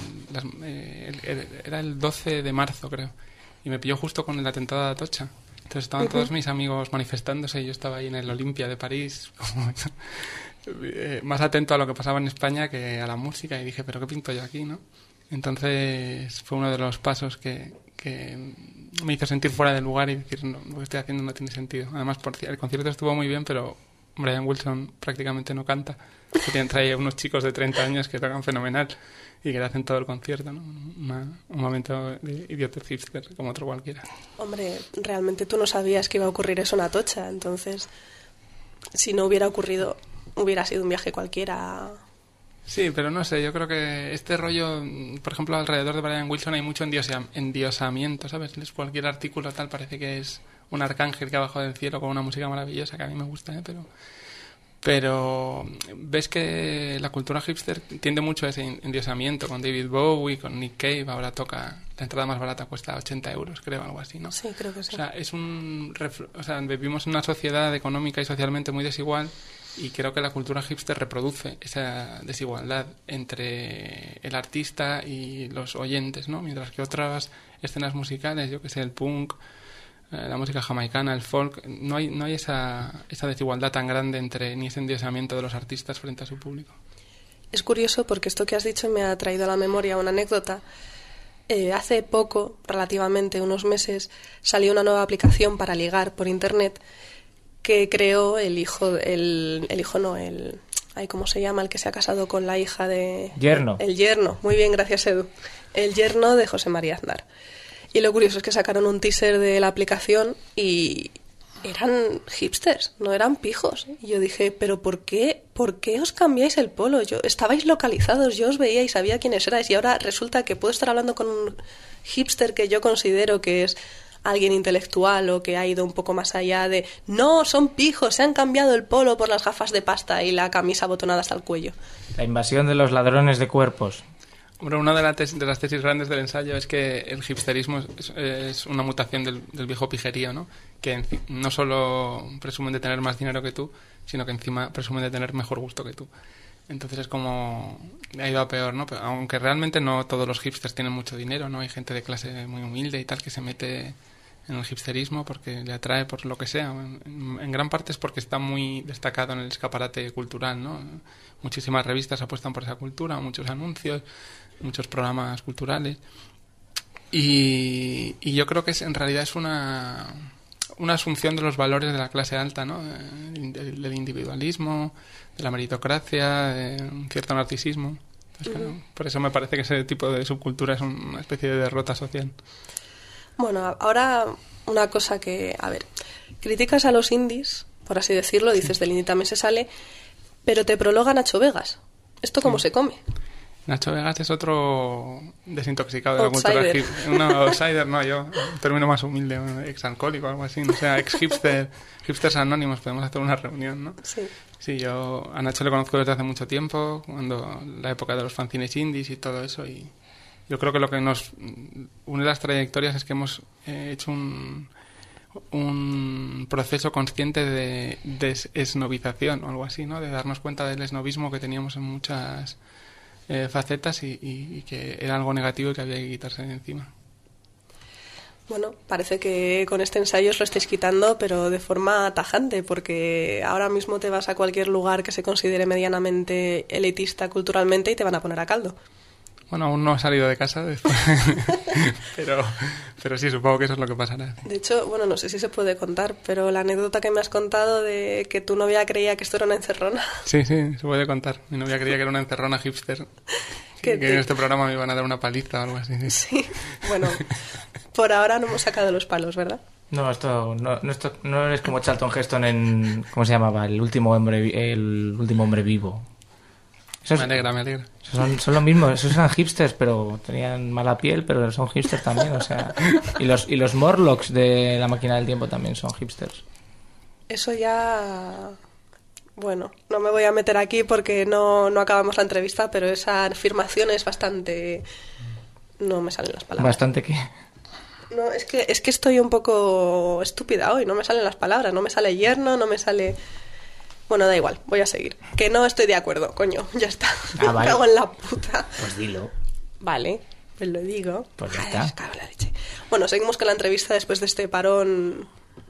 era el 12 de marzo, creo. Y me pilló justo con el atentado de Atocha. Entonces estaban todos mis amigos manifestándose y yo estaba ahí en el Olympia de París, como... más atento a lo que pasaba en España que a la música y dije, ¿pero qué pinto yo aquí, no? Entonces fue uno de los pasos que me hizo sentir fuera del lugar y decir, no, lo que estoy haciendo no tiene sentido. Además, el concierto estuvo muy bien, pero Brian Wilson prácticamente no canta. Trae unos chicos de 30 años que tocan fenomenal y que le hacen todo el concierto, ¿no? Un momento de idiotez hipster como otro cualquiera. Hombre, realmente tú no sabías que iba a ocurrir eso en Atocha, entonces si no hubiera ocurrido... hubiera sido un viaje cualquiera. Sí, pero no sé, yo creo que este rollo, por ejemplo, alrededor de Brian Wilson hay mucho endiosamiento, ¿sabes? Cualquier artículo tal parece que es un arcángel que ha bajado del cielo con una música maravillosa, que a mí me gusta, pero ves que la cultura hipster tiende mucho a ese endiosamiento, con David Bowie, con Nick Cave, ahora toca, la entrada más barata cuesta 80 euros, creo, algo así, ¿no? Sí, creo que sí. O sea, vivimos en una sociedad económica y socialmente muy desigual y creo que la cultura hipster reproduce esa desigualdad entre el artista y los oyentes, ¿no? Mientras que otras escenas musicales, yo que sé, el punk, la música jamaicana, el folk, no hay esa desigualdad tan grande ni ese endiosamiento de los artistas frente a su público. Es curioso porque esto que has dicho me ha traído a la memoria una anécdota. Hace poco, relativamente unos meses, salió una nueva aplicación para ligar por internet que creó ¿cómo se llama? El que se ha casado con la hija de... Yerno. El yerno, muy bien, gracias Edu. El yerno de José María Aznar. Y lo curioso es que sacaron un teaser de la aplicación y eran hipsters, no eran pijos. Y yo dije, ¿pero por qué os cambiáis el polo? Estabais localizados, yo os veía y sabía quiénes erais y ahora resulta que puedo estar hablando con un hipster que yo considero que es alguien intelectual o que ha ido un poco más allá de no, son pijos, se han cambiado el polo por las gafas de pasta y la camisa abotonada hasta el cuello. La invasión de los ladrones de cuerpos. Hombre, una de las tesis grandes del ensayo es que el hipsterismo es una mutación del viejo pijerío, ¿no? Que no solo presumen de tener más dinero que tú, sino que encima presumen de tener mejor gusto que tú. Entonces es como... ha ido a peor, ¿no? Pero aunque realmente no todos los hipsters tienen mucho dinero, ¿no? Hay gente de clase muy humilde y tal que se mete en el hipsterismo porque le atrae por lo que sea. En gran parte es porque está muy destacado en el escaparate cultural, ¿no? Muchísimas revistas apuestan por esa cultura, muchos anuncios, muchos programas culturales. Y yo creo que en realidad es una asunción de los valores de la clase alta, ¿no? Del individualismo, de la meritocracia, de un cierto narcisismo. Entonces, claro, por eso me parece que ese tipo de subcultura es una especie de derrota social. Bueno, ahora una cosa que... A ver, criticas a los indies, por así decirlo, dices del indie también se sale, pero te prologa Nacho Vegas. ¿Esto cómo se come? Nacho Vegas es otro desintoxicado de Outsider. la cultura hipster. Un outsider, no, yo, un término más humilde, un ex-alcohólico o algo así, no sé, ex-hipster, hipsters anónimos, podemos hacer una reunión, ¿no? Sí. Sí, yo a Nacho le conozco desde hace mucho tiempo, cuando la época de los fanzines indies y todo eso, y yo creo que lo que nos une las trayectorias es que hemos hecho un proceso consciente de desesnovización o algo así, ¿no? De darnos cuenta del esnovismo que teníamos en muchas facetas y que era algo negativo y que había que quitarse de encima. Bueno, parece que con este ensayo os lo estáis quitando, pero de forma tajante, porque ahora mismo te vas a cualquier lugar que se considere medianamente elitista culturalmente y te van a poner a caldo. Bueno, aún no he salido de casa, pero sí, supongo que eso es lo que pasará. De hecho, bueno, no sé si se puede contar, pero la anécdota que me has contado de que tu novia creía que esto era una encerrona. Sí, se puede contar. Mi novia creía que era una encerrona hipster. Que en este programa me iban a dar una paliza o algo así. Sí, bueno, por ahora no hemos sacado los palos, ¿verdad? No, esto no es como Charlton Heston en... ¿Cómo se llamaba? El último hombre vivo. Me alegra. Son lo mismo, esos eran hipsters, pero tenían mala piel, pero son hipsters también, o sea... Y los Morlocks de La máquina del tiempo también son hipsters. Eso ya... Bueno, no me voy a meter aquí porque no acabamos la entrevista, pero esa afirmación es bastante... No me salen las palabras. ¿Bastante qué? No, es que estoy un poco estúpida hoy, no me salen las palabras, no me sale yerno, no me sale... Bueno, da igual, voy a seguir. Que no estoy de acuerdo, coño, ya está. Ah, vale. Me cago en la puta. Pues dilo. Vale, pues lo digo. Pues ya Ay, está. cago en la leche. Bueno, seguimos con la entrevista después de este parón.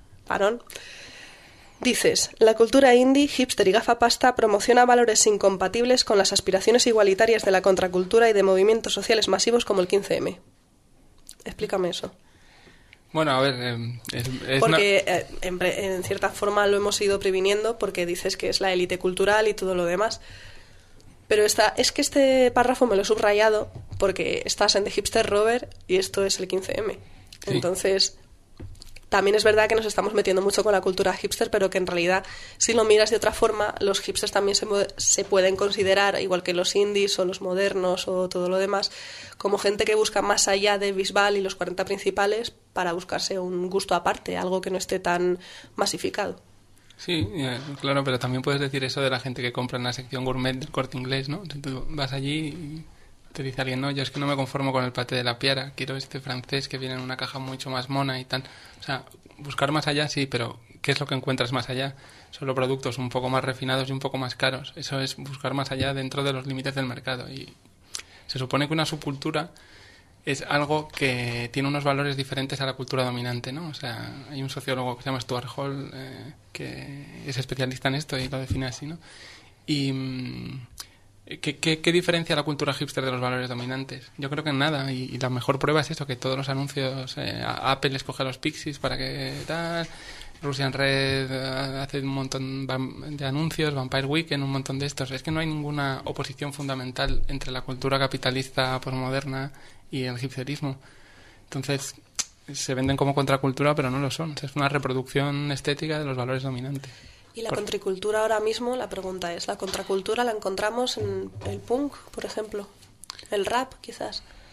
Dices, la cultura indie, hipster y gafapasta promociona valores incompatibles con las aspiraciones igualitarias de la contracultura y de movimientos sociales masivos como el 15M. Explícame eso. Bueno, a ver... porque en cierta forma lo hemos ido previniendo porque dices que es la élite cultural y todo lo demás. Pero es que este párrafo me lo he subrayado porque estás en The Hipster Rover y esto es el 15M. Sí. Entonces... También es verdad que nos estamos metiendo mucho con la cultura hipster, pero que en realidad, si lo miras de otra forma, los hipsters también se pueden considerar, igual que los indies o los modernos o todo lo demás, como gente que busca más allá de Bisbal y los 40 principales para buscarse un gusto aparte, algo que no esté tan masificado. Sí, claro, pero también puedes decir eso de la gente que compra en la sección gourmet del Corte Inglés, ¿no? Tú vas allí y te dice alguien, no, yo es que no me conformo con el paté de la Piara, quiero este francés que viene en una caja mucho más mona y tal. O sea, buscar más allá sí, pero ¿qué es lo que encuentras más allá? Solo productos un poco más refinados y un poco más caros. Eso es buscar más allá dentro de los límites del mercado. Y se supone que una subcultura es algo que tiene unos valores diferentes a la cultura dominante, ¿no? O sea, hay un sociólogo que se llama Stuart Hall que es especialista en esto y lo define así, ¿no? Y... ¿Qué diferencia la cultura hipster de los valores dominantes? Yo creo que nada, y la mejor prueba es eso, que todos los anuncios, Apple escoge a los Pixies para que tal, Russian Red hace un montón de anuncios, Vampire Weekend, un montón de estos. Es que no hay ninguna oposición fundamental entre la cultura capitalista posmoderna y el hipsterismo. Entonces, se venden como contracultura, pero no lo son. Es una reproducción estética de los valores dominantes. Y la contracultura ahora mismo, la pregunta es, ¿la contracultura la encontramos en el punk, por ejemplo? ¿El rap, quizás?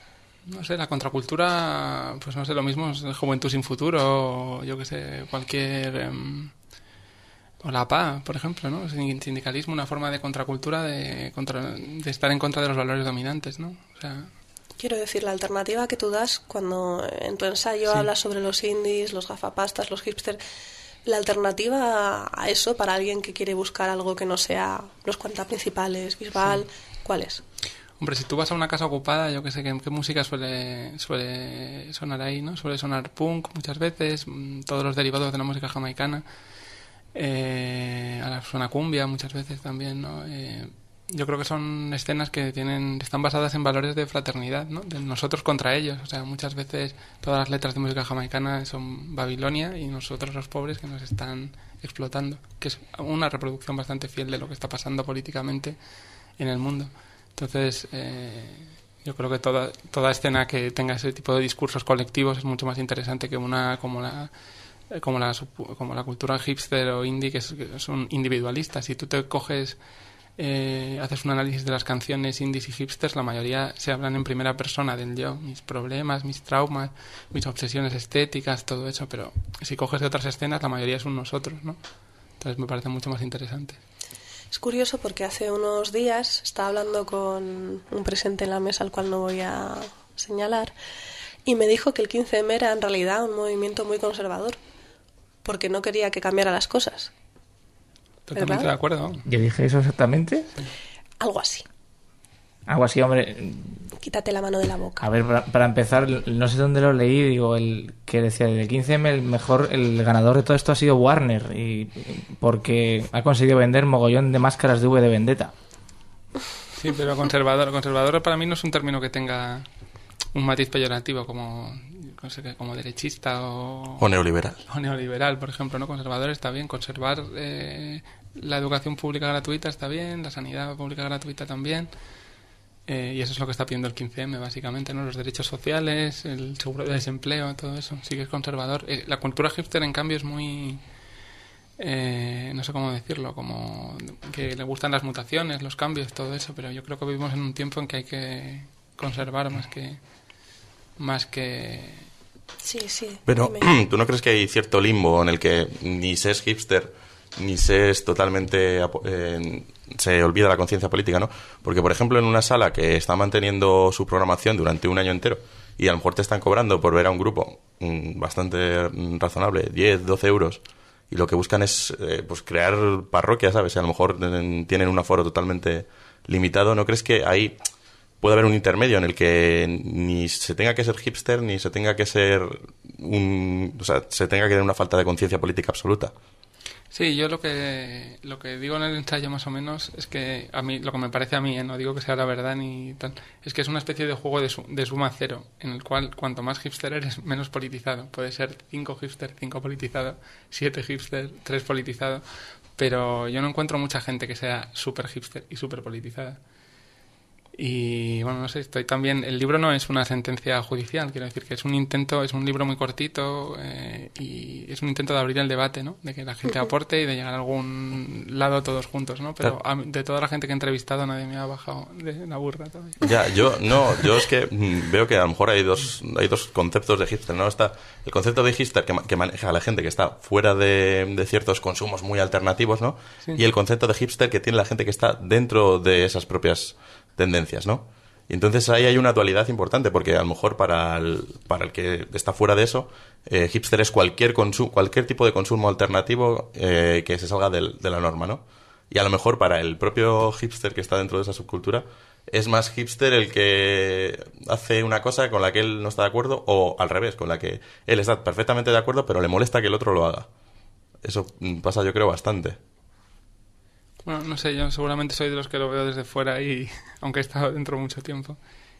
No sé, la contracultura, pues no sé, lo mismo es Juventud sin Futuro, o yo qué sé, cualquier... o la PA, por ejemplo, ¿no? El sindicalismo, una forma de contracultura, de estar en contra de los valores dominantes, ¿no? O sea... Quiero decir, la alternativa que tú das cuando en tu ensayo hablas sobre los indies, los gafapastas, los hipsters, la alternativa a eso para alguien que quiere buscar algo que no sea los 40 principales, Bisbal, ¿cuál es? Hombre, si tú vas a una casa ocupada, yo qué sé, ¿qué música suele sonar ahí, ¿no? Suele sonar punk muchas veces, todos los derivados de la música jamaicana, a la suena cumbia muchas veces también, ¿no? Yo creo que son escenas que están basadas en valores de fraternidad, ¿no? De nosotros contra ellos. O sea, muchas veces todas las letras de música jamaicana son Babilonia y nosotros los pobres que nos están explotando, que es una reproducción bastante fiel de lo que está pasando políticamente en el mundo. Entonces, yo creo que toda escena que tenga ese tipo de discursos colectivos es mucho más interesante que una como la cultura hipster o indie, que son individualistas. Si tú te coges... haces un análisis de las canciones indies y hipsters, la mayoría se hablan en primera persona del yo, mis problemas, mis traumas, mis obsesiones estéticas, todo eso, pero si coges de otras escenas, la mayoría es un nosotros, ¿no? Entonces me parece mucho más interesante. Es curioso porque hace unos días estaba hablando con un presente en la mesa al cual no voy a señalar y me dijo que el 15M era en realidad un movimiento muy conservador porque no quería que cambiara las cosas. Totalmente de acuerdo. ¿Yo dije eso exactamente? Algo así. Algo así, hombre. Quítate la mano de la boca. A ver, para empezar, no sé dónde lo leí, digo, que decía del 15M el ganador de todo esto ha sido Warner, y porque ha conseguido vender mogollón de máscaras de V de Vendetta. Sí, pero conservador para mí no es un término que tenga un matiz peyorativo como derechista o neoliberal. O neoliberal, por ejemplo, ¿no? Conservador está bien, conservar la educación pública gratuita está bien, la sanidad pública gratuita también, y eso es lo que está pidiendo el 15M, básicamente, ¿no? Los derechos sociales, el seguro de desempleo, todo eso, sí que es conservador. La cultura hipster, en cambio, es muy... no sé cómo decirlo, como que le gustan las mutaciones, los cambios, todo eso, pero yo creo que vivimos en un tiempo en que hay que conservar más que Sí. Pero ¿tú no crees que hay cierto limbo en el que ni se es hipster ni se es totalmente se olvida la conciencia política, ¿no? Porque, por ejemplo, en una sala que está manteniendo su programación durante un año entero y a lo mejor te están cobrando por ver a un grupo bastante razonable, 10, 12 euros, y lo que buscan es pues crear parroquias, ¿sabes? Y a lo mejor tienen un aforo totalmente limitado. ¿No crees que ahí puede haber un intermedio en el que ni se tenga que ser hipster ni se tenga que ser se tenga que tener una falta de conciencia política absoluta? Sí, yo lo que digo en el ensayo más o menos es que a mí, lo que me parece a mí, no digo que sea la verdad ni tal, es que es una especie de juego de suma cero, en el cual cuanto más hipster eres, menos politizado. Puede ser 5 hipster, 5 politizado, 7 hipster, 3 politizado, pero yo no encuentro mucha gente que sea súper hipster y súper politizada. Y bueno, no sé, estoy también... El libro no es una sentencia judicial, quiero decir que es un libro muy cortito y es un intento de abrir el debate, ¿no? De que la gente aporte y de llegar a algún lado todos juntos, ¿no? Pero de toda la gente que he entrevistado nadie me ha bajado de la burra todavía. Ya, yo es que veo que a lo mejor hay dos conceptos de hipster, ¿no? Está el concepto de hipster que maneja a la gente que está fuera de ciertos consumos muy alternativos, ¿no? Sí. Y el concepto de hipster que tiene la gente que está dentro de esas propias tendencias, ¿no? Y entonces ahí hay una dualidad importante, porque a lo mejor para el que está fuera de eso, hipster es cualquier tipo de consumo alternativo que se salga de la norma, ¿no? Y a lo mejor para el propio hipster que está dentro de esa subcultura es más hipster el que hace una cosa con la que él no está de acuerdo, o al revés, con la que él está perfectamente de acuerdo pero le molesta que el otro lo haga. Eso pasa, yo creo, bastante. Bueno, no sé, yo seguramente soy de los que lo veo desde fuera, y aunque he estado dentro mucho tiempo.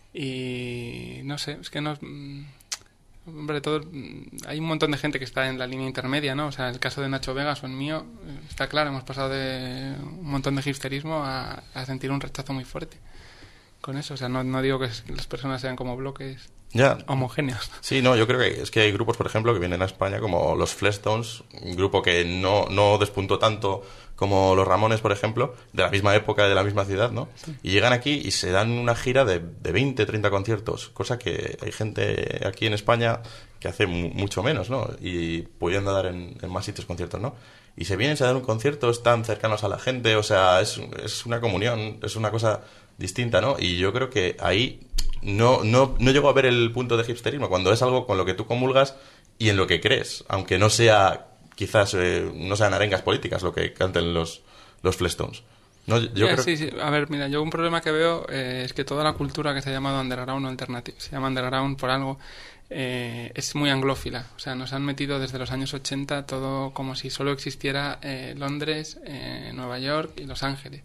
Y no sé, es que no... Hombre, hay un montón de gente que está en la línea intermedia, ¿no? O sea, el caso de Nacho Vegas o el mío, está claro, hemos pasado de un montón de hipsterismo a sentir un rechazo muy fuerte con eso. O sea, no digo que las personas sean como bloques Ya. homogéneos. Sí, no, yo creo que es que hay grupos, por ejemplo, que vienen a España como los Flintstones, un grupo que no despuntó tanto como los Ramones, por ejemplo, de la misma época, de la misma ciudad, ¿no? Sí. Y llegan aquí y se dan una gira de 20, 30 conciertos, cosa que hay gente aquí en España que hace mucho menos, ¿no? Y pudiendo dar en más sitios conciertos, ¿no? Y se vienen a dar un concierto, están cercanos a la gente, o sea, es una comunión, es una cosa distinta, ¿no? Y yo creo que ahí no llego a ver el punto de hipsterismo, cuando es algo con lo que tú comulgas y en lo que crees, aunque no sea, quizás, no sean arengas políticas lo que canten los Flintstones. No, yo creo... Sí. A ver, mira, yo un problema que veo es que toda la cultura que se ha llamado underground o alternativa, se llama underground por algo, es muy anglófila. O sea, nos han metido desde los años 80 todo como si solo existiera Londres, Nueva York y Los Ángeles.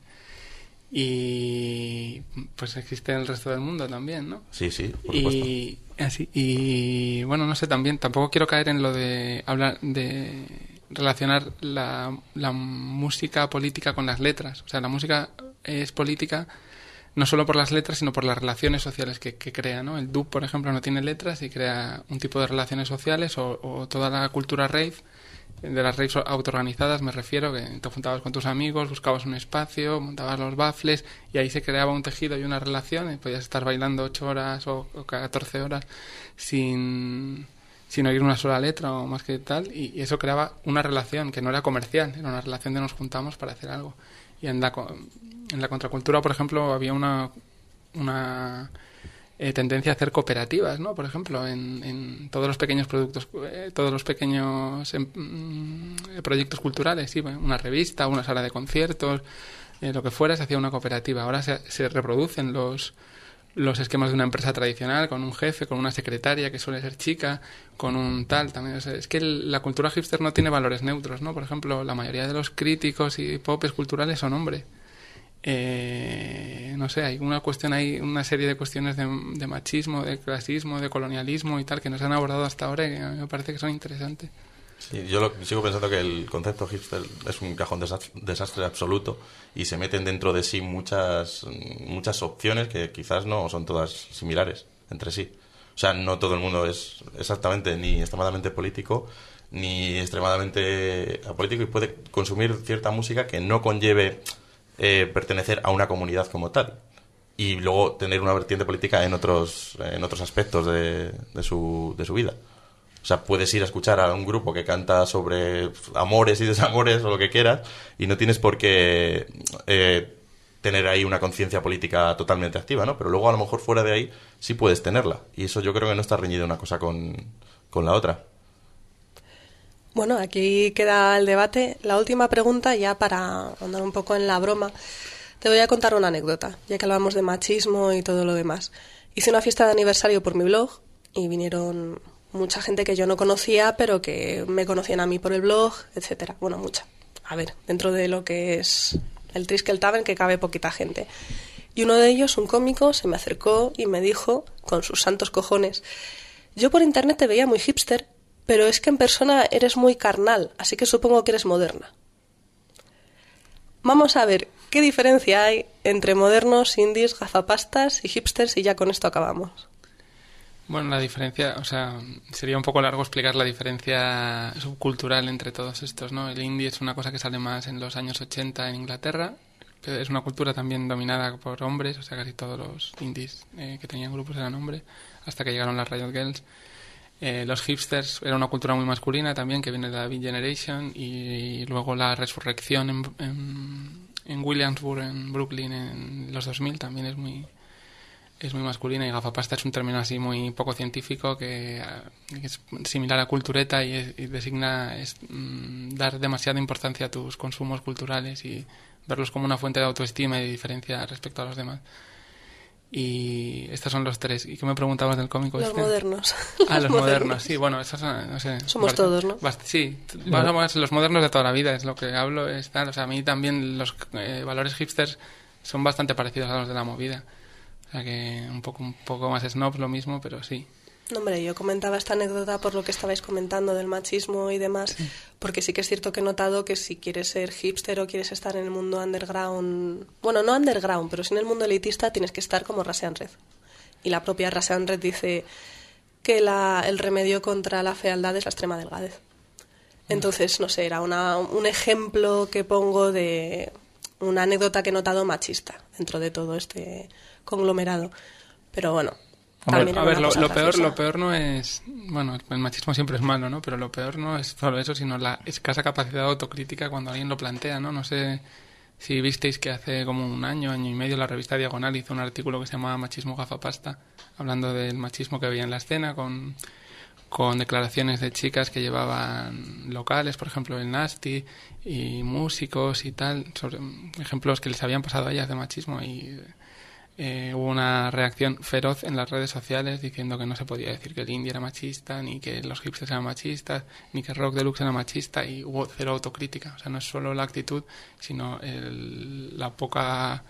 Y pues existe en el resto del mundo también, ¿no? Sí, por supuesto. Y bueno, no sé, tampoco quiero caer en lo de hablar de relacionar la música política con las letras. O sea, la música es política no solo por las letras, sino por las relaciones sociales que crea, ¿no? El dub, por ejemplo, no tiene letras y crea un tipo de relaciones sociales, o toda la cultura rave, de las raves autoorganizadas me refiero, que te juntabas con tus amigos, buscabas un espacio, montabas los baffles y ahí se creaba un tejido y una relación y podías estar bailando 8 horas o 14 horas sin oír una sola letra o más que tal, y eso creaba una relación que no era comercial, era una relación de nos juntamos para hacer algo. Y en la contracultura, por ejemplo, había una tendencia a hacer cooperativas, ¿no? Por ejemplo, en todos los pequeños productos, todos los pequeños proyectos culturales, sí, una revista, una sala de conciertos, lo que fuera, se hacía una cooperativa. Ahora se reproducen los esquemas de una empresa tradicional, con un jefe, con una secretaria que suele ser chica, con un tal también. O sea, es que la cultura hipster no tiene valores neutros, ¿no? Por ejemplo, la mayoría de los críticos y popes culturales son hombres. No sé, hay una serie de cuestiones de machismo, de clasismo, de colonialismo y tal que nos han abordado hasta ahora y que a mí me parece que son interesantes. Sí, yo sigo pensando que el concepto hipster es un cajón desastre absoluto y se meten dentro de sí muchas opciones que quizás no son todas similares entre sí. O sea, no todo el mundo es exactamente ni extremadamente político ni extremadamente apolítico y puede consumir cierta música que no conlleve pertenecer a una comunidad como tal y luego tener una vertiente política en otros aspectos de su vida. O sea, puedes ir a escuchar a un grupo que canta sobre amores y desamores o lo que quieras y no tienes por qué tener ahí una conciencia política totalmente activa, ¿no? Pero luego a lo mejor fuera de ahí sí puedes tenerla y eso yo creo que no está reñido una cosa con la otra. Bueno, aquí queda el debate. La última pregunta, ya para andar un poco en la broma, te voy a contar una anécdota, ya que hablamos de machismo y todo lo demás. Hice una fiesta de aniversario por mi blog y vinieron mucha gente que yo no conocía, pero que me conocían a mí por el blog, etcétera. Bueno, mucha. A ver, dentro de lo que es el Triskel Tavern, que cabe poquita gente. Y uno de ellos, un cómico, se me acercó y me dijo, con sus santos cojones: yo por internet te veía muy hipster, pero es que en persona eres muy carnal, así que supongo que eres moderna. Vamos a ver qué diferencia hay entre modernos, indies, gafapastas y hipsters y ya con esto acabamos. Bueno, la diferencia, o sea, sería un poco largo explicar la diferencia subcultural entre todos estos, ¿no? El indie es una cosa que sale más en los años 80 en Inglaterra, pero es una cultura también dominada por hombres, o sea, casi todos los indies que tenían grupos eran hombres, hasta que llegaron las Riot Girls. Los hipsters era una cultura muy masculina también, que viene de la Beat Generation, y luego la resurrección en Williamsburg, en Brooklyn, en los 2000 también es muy masculina, y gafapasta es un término así muy poco científico que es similar a cultureta y designa dar demasiada importancia a tus consumos culturales y verlos como una fuente de autoestima y de diferencia respecto a los demás. Y estos son los tres. ¿Y qué me preguntabas del cómico? Los modernos. Los modernos, sí, bueno, esos no sé. Somos todos, ¿no? Sí, más los modernos de toda la vida, es lo que hablo, es tal. O sea, a mí también los valores hipsters son bastante parecidos a los de la movida. O sea que un poco más snobs lo mismo, pero sí. No, hombre, yo comentaba esta anécdota por lo que estabais comentando del machismo y demás, porque sí que es cierto que he notado que si quieres ser hipster o quieres estar en el mundo underground, bueno, no underground, pero sí en el mundo elitista, tienes que estar como Rasean Red. Y la propia Rasean Red dice que el remedio contra la fealdad es la extrema delgadez. Entonces, no sé, era un ejemplo que pongo de una anécdota que he notado machista dentro de todo este conglomerado. Pero bueno... Hombre, a ver, lo peor no es... Bueno, el machismo siempre es malo, ¿no? Pero lo peor no es solo eso, sino la escasa capacidad de autocrítica cuando alguien lo plantea, ¿no? No sé si visteis que hace como un año y medio la revista Diagonal hizo un artículo que se llamaba Machismo Gafapasta, hablando del machismo que había en la escena, con declaraciones de chicas que llevaban locales, por ejemplo el Nasty, y músicos y tal, sobre ejemplos que les habían pasado a ellas de machismo, y... hubo una reacción feroz en las redes sociales diciendo que no se podía decir que el indie era machista, ni que los hipsters eran machistas, ni que Rock Deluxe era machista, y hubo cero autocrítica. O sea, no es solo la actitud, sino la poca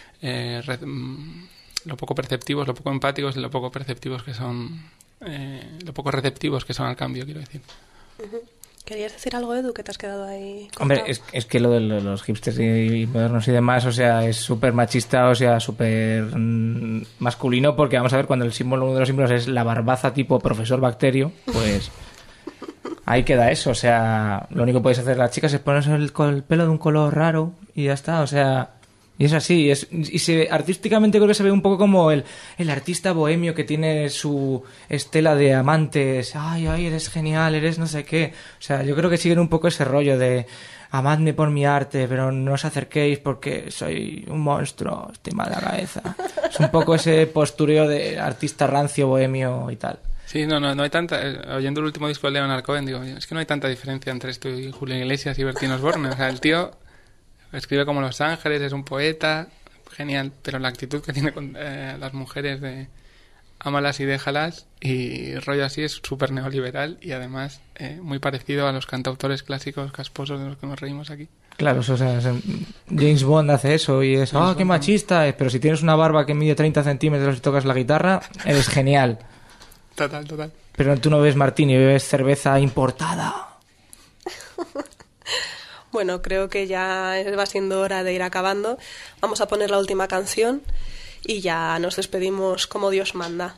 lo poco perceptivos, lo poco empáticos y lo poco perceptivos que son, lo poco receptivos que son al cambio, quiero decir. Uh-huh. ¿Querías decir algo, Edu, que te has quedado ahí cortado? Hombre, es que lo de los hipsters y modernos y demás, o sea, es súper machista, o sea, súper masculino, porque vamos a ver, cuando uno de los símbolos es la barbaza tipo profesor Bacterio, pues ahí queda eso, o sea, lo único que podéis hacer las chicas es ponerse el pelo de un color raro y ya está, o sea... Y es así, artísticamente creo que se ve un poco como el artista bohemio que tiene su estela de amantes. Ay, eres genial, eres no sé qué. O sea, yo creo que siguen un poco ese rollo de amadme por mi arte, pero no os acerquéis porque soy un monstruo, estoy mal de la cabeza. Es un poco ese postureo de artista rancio, bohemio y tal. Sí, no hay tanta... oyendo el último disco de Leonard Cohen, digo, es que no hay tanta diferencia entre esto y Julio Iglesias y Bertín Osborne. O sea, el tío... escribe como Los Ángeles, es un poeta, genial, pero la actitud que tiene con las mujeres de ámalas y déjalas y rollo así es súper neoliberal y además muy parecido a los cantautores clásicos casposos de los que nos reímos aquí. Claro, o sea, James Bond hace eso y es, qué machista, pero si tienes una barba que mide 30 centímetros y tocas la guitarra, eres genial. Total. Pero tú no bebes martini, bebes cerveza importada. Bueno, creo que ya va siendo hora de ir acabando. Vamos a poner la última canción y ya nos despedimos como Dios manda.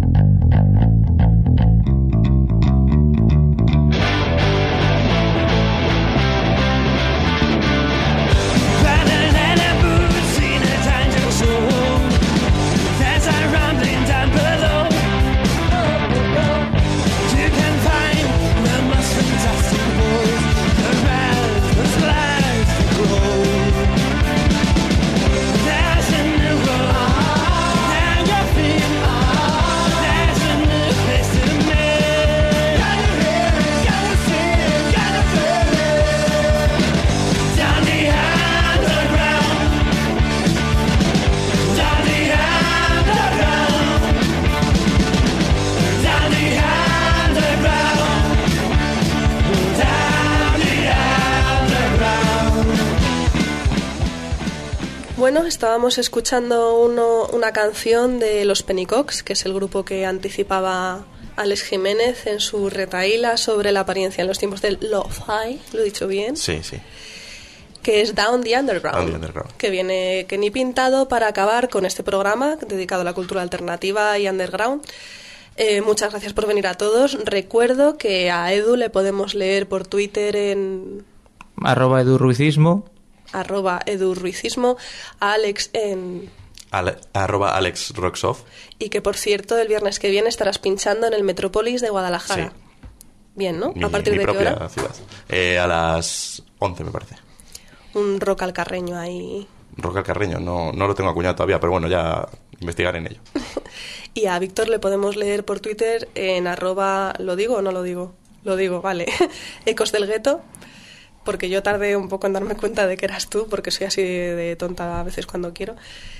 Bueno, estábamos escuchando una canción de Los Pennycocks, que es el grupo que anticipaba Alex Jiménez en su retahíla sobre la apariencia en los tiempos del lo-fi, ¿lo he dicho bien? Sí. Que es Down the Underground, que viene que ni pintado para acabar con este programa dedicado a la cultura alternativa y underground. Muchas gracias por venir a todos. Recuerdo que a Edu le podemos leer por Twitter en... @EduRuizismo @EduRuizismo, a Alex en... @AlexRocksoft. Y que, por cierto, el viernes que viene estarás pinchando en el Metrópolis de Guadalajara. Sí. Bien, ¿no? ¿A partir de qué hora? Ciudad. A las 11, me parece. Un rock alcarreño ahí. Rock alcarreño, no lo tengo acuñado todavía, pero bueno, ya investigaré en ello. Y a Víctor le podemos leer por Twitter en ¿lo digo o no lo digo? Lo digo, vale. Ecos del Gueto. Porque yo tardé un poco en darme cuenta de que eras tú, porque soy así de tonta a veces cuando quiero.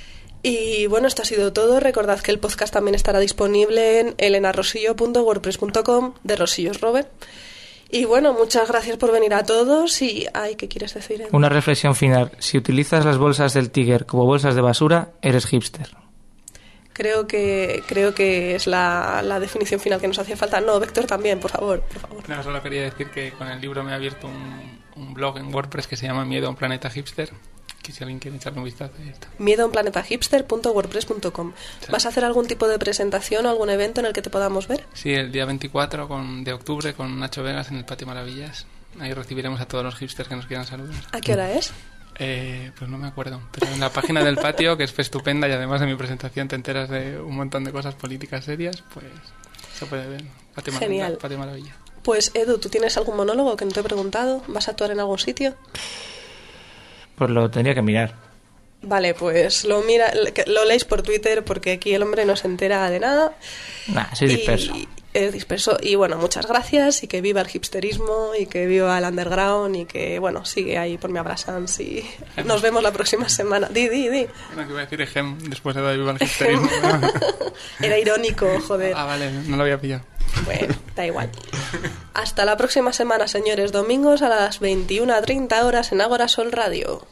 Y bueno, esto ha sido todo. Recordad que el podcast también estará disponible en elenarosillo.wordpress.com de Rosillos Robert. Y bueno, muchas gracias por venir a todos. Y, ¿qué quieres decir? Una reflexión final. Si utilizas las bolsas del Tiger como bolsas de basura, eres hipster. Creo que es la definición final que nos hacía falta. No, Víctor también, por favor. No, solo quería decir que con el libro me he abierto un blog en WordPress que se llama Miedo a un planeta hipster, que si alguien quiere echarle un vistazo, ahí está. miedoaunplanetahipster.wordpress.com. Sí. ¿Vas a hacer algún tipo de presentación o algún evento en el que te podamos ver? Sí, el día 24 de octubre con Nacho Vegas en el Patio Maravillas. Ahí recibiremos a todos los hipsters que nos quieran saludar. ¿A qué hora es? Pues no me acuerdo, pero en la página del patio, que es estupenda, y además de mi presentación te enteras de un montón de cosas políticas serias, pues se puede ver. Genial. Patio Maravilla. Pues Edu, ¿tú tienes algún monólogo que no te he preguntado? ¿Vas a actuar en algún sitio? Pues lo tendría que mirar. Vale, pues lo leéis por Twitter porque aquí el hombre no se entera de nada. Nah, soy disperso. Es disperso. Y bueno, muchas gracias y que viva el hipsterismo y que viva el underground y que, bueno, sigue ahí por mi Abrasans y nos vemos la próxima semana. Di. No, que iba a decir Ejem después de viva el hipsterismo. Era irónico, joder. Ah, vale, no lo había pillado. Bueno, da igual. Hasta la próxima semana, señores. Domingos a las 21:30 horas en Ágora Sol Radio.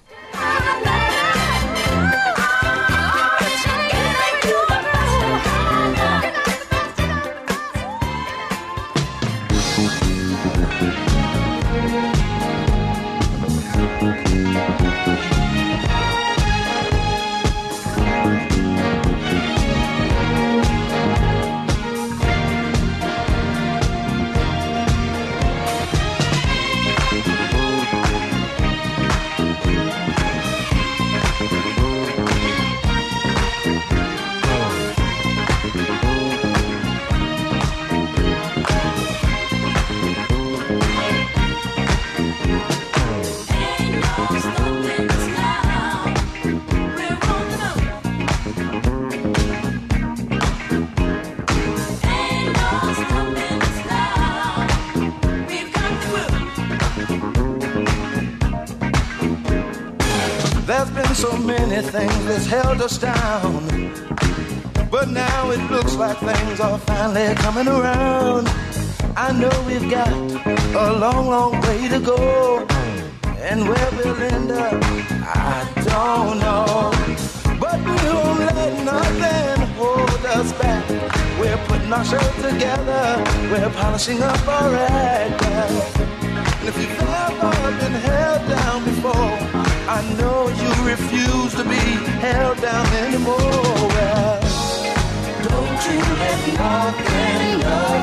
There's been so many things that's held us down, but now it looks like things are finally coming around. I know we've got a long, long way to go, and where we'll end up, I don't know. But we won't let nothing hold us back. We're putting our show together, we're polishing up our act. And if you've ever been held down before, I know you refuse to be held down anymore. Well, don't you let nothing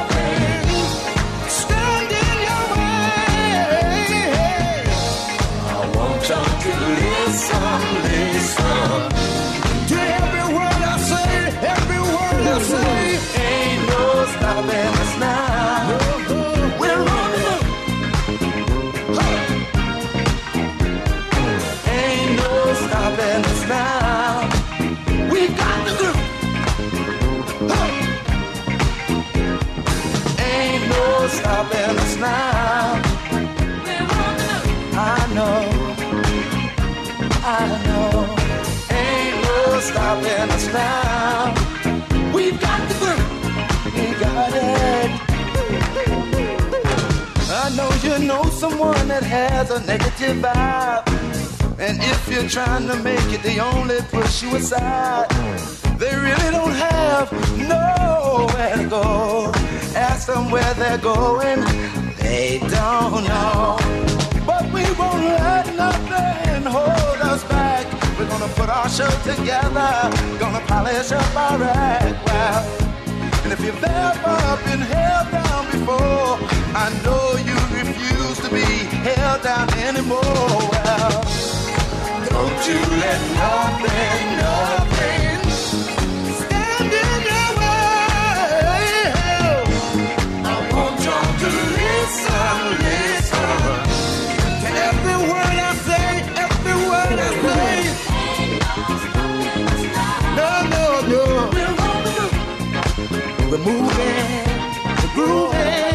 stand in your way. I want you to listen to every word I say, every word I say. Ain't no stopping us now. We're running up. Ain't no stopping us now. We got the groove. Ain't no stopping us now. I know. Ain't no stopping us now. We've got the groove. We got it. I know you know someone that has a negative vibe, and if you're trying to make it, they only push you aside. They really don't have nowhere to go. Ask them where they're going, they don't know. But we won't let nothing hold us back. We're gonna put our show together, we're gonna polish up our act. Well, and if you've ever been held down before, I know you refuse to be held down anymore. Well, don't you let nothing stand in your way. I want y'all to listen to every word I say, every word I say. No. We're moving, we're grooving.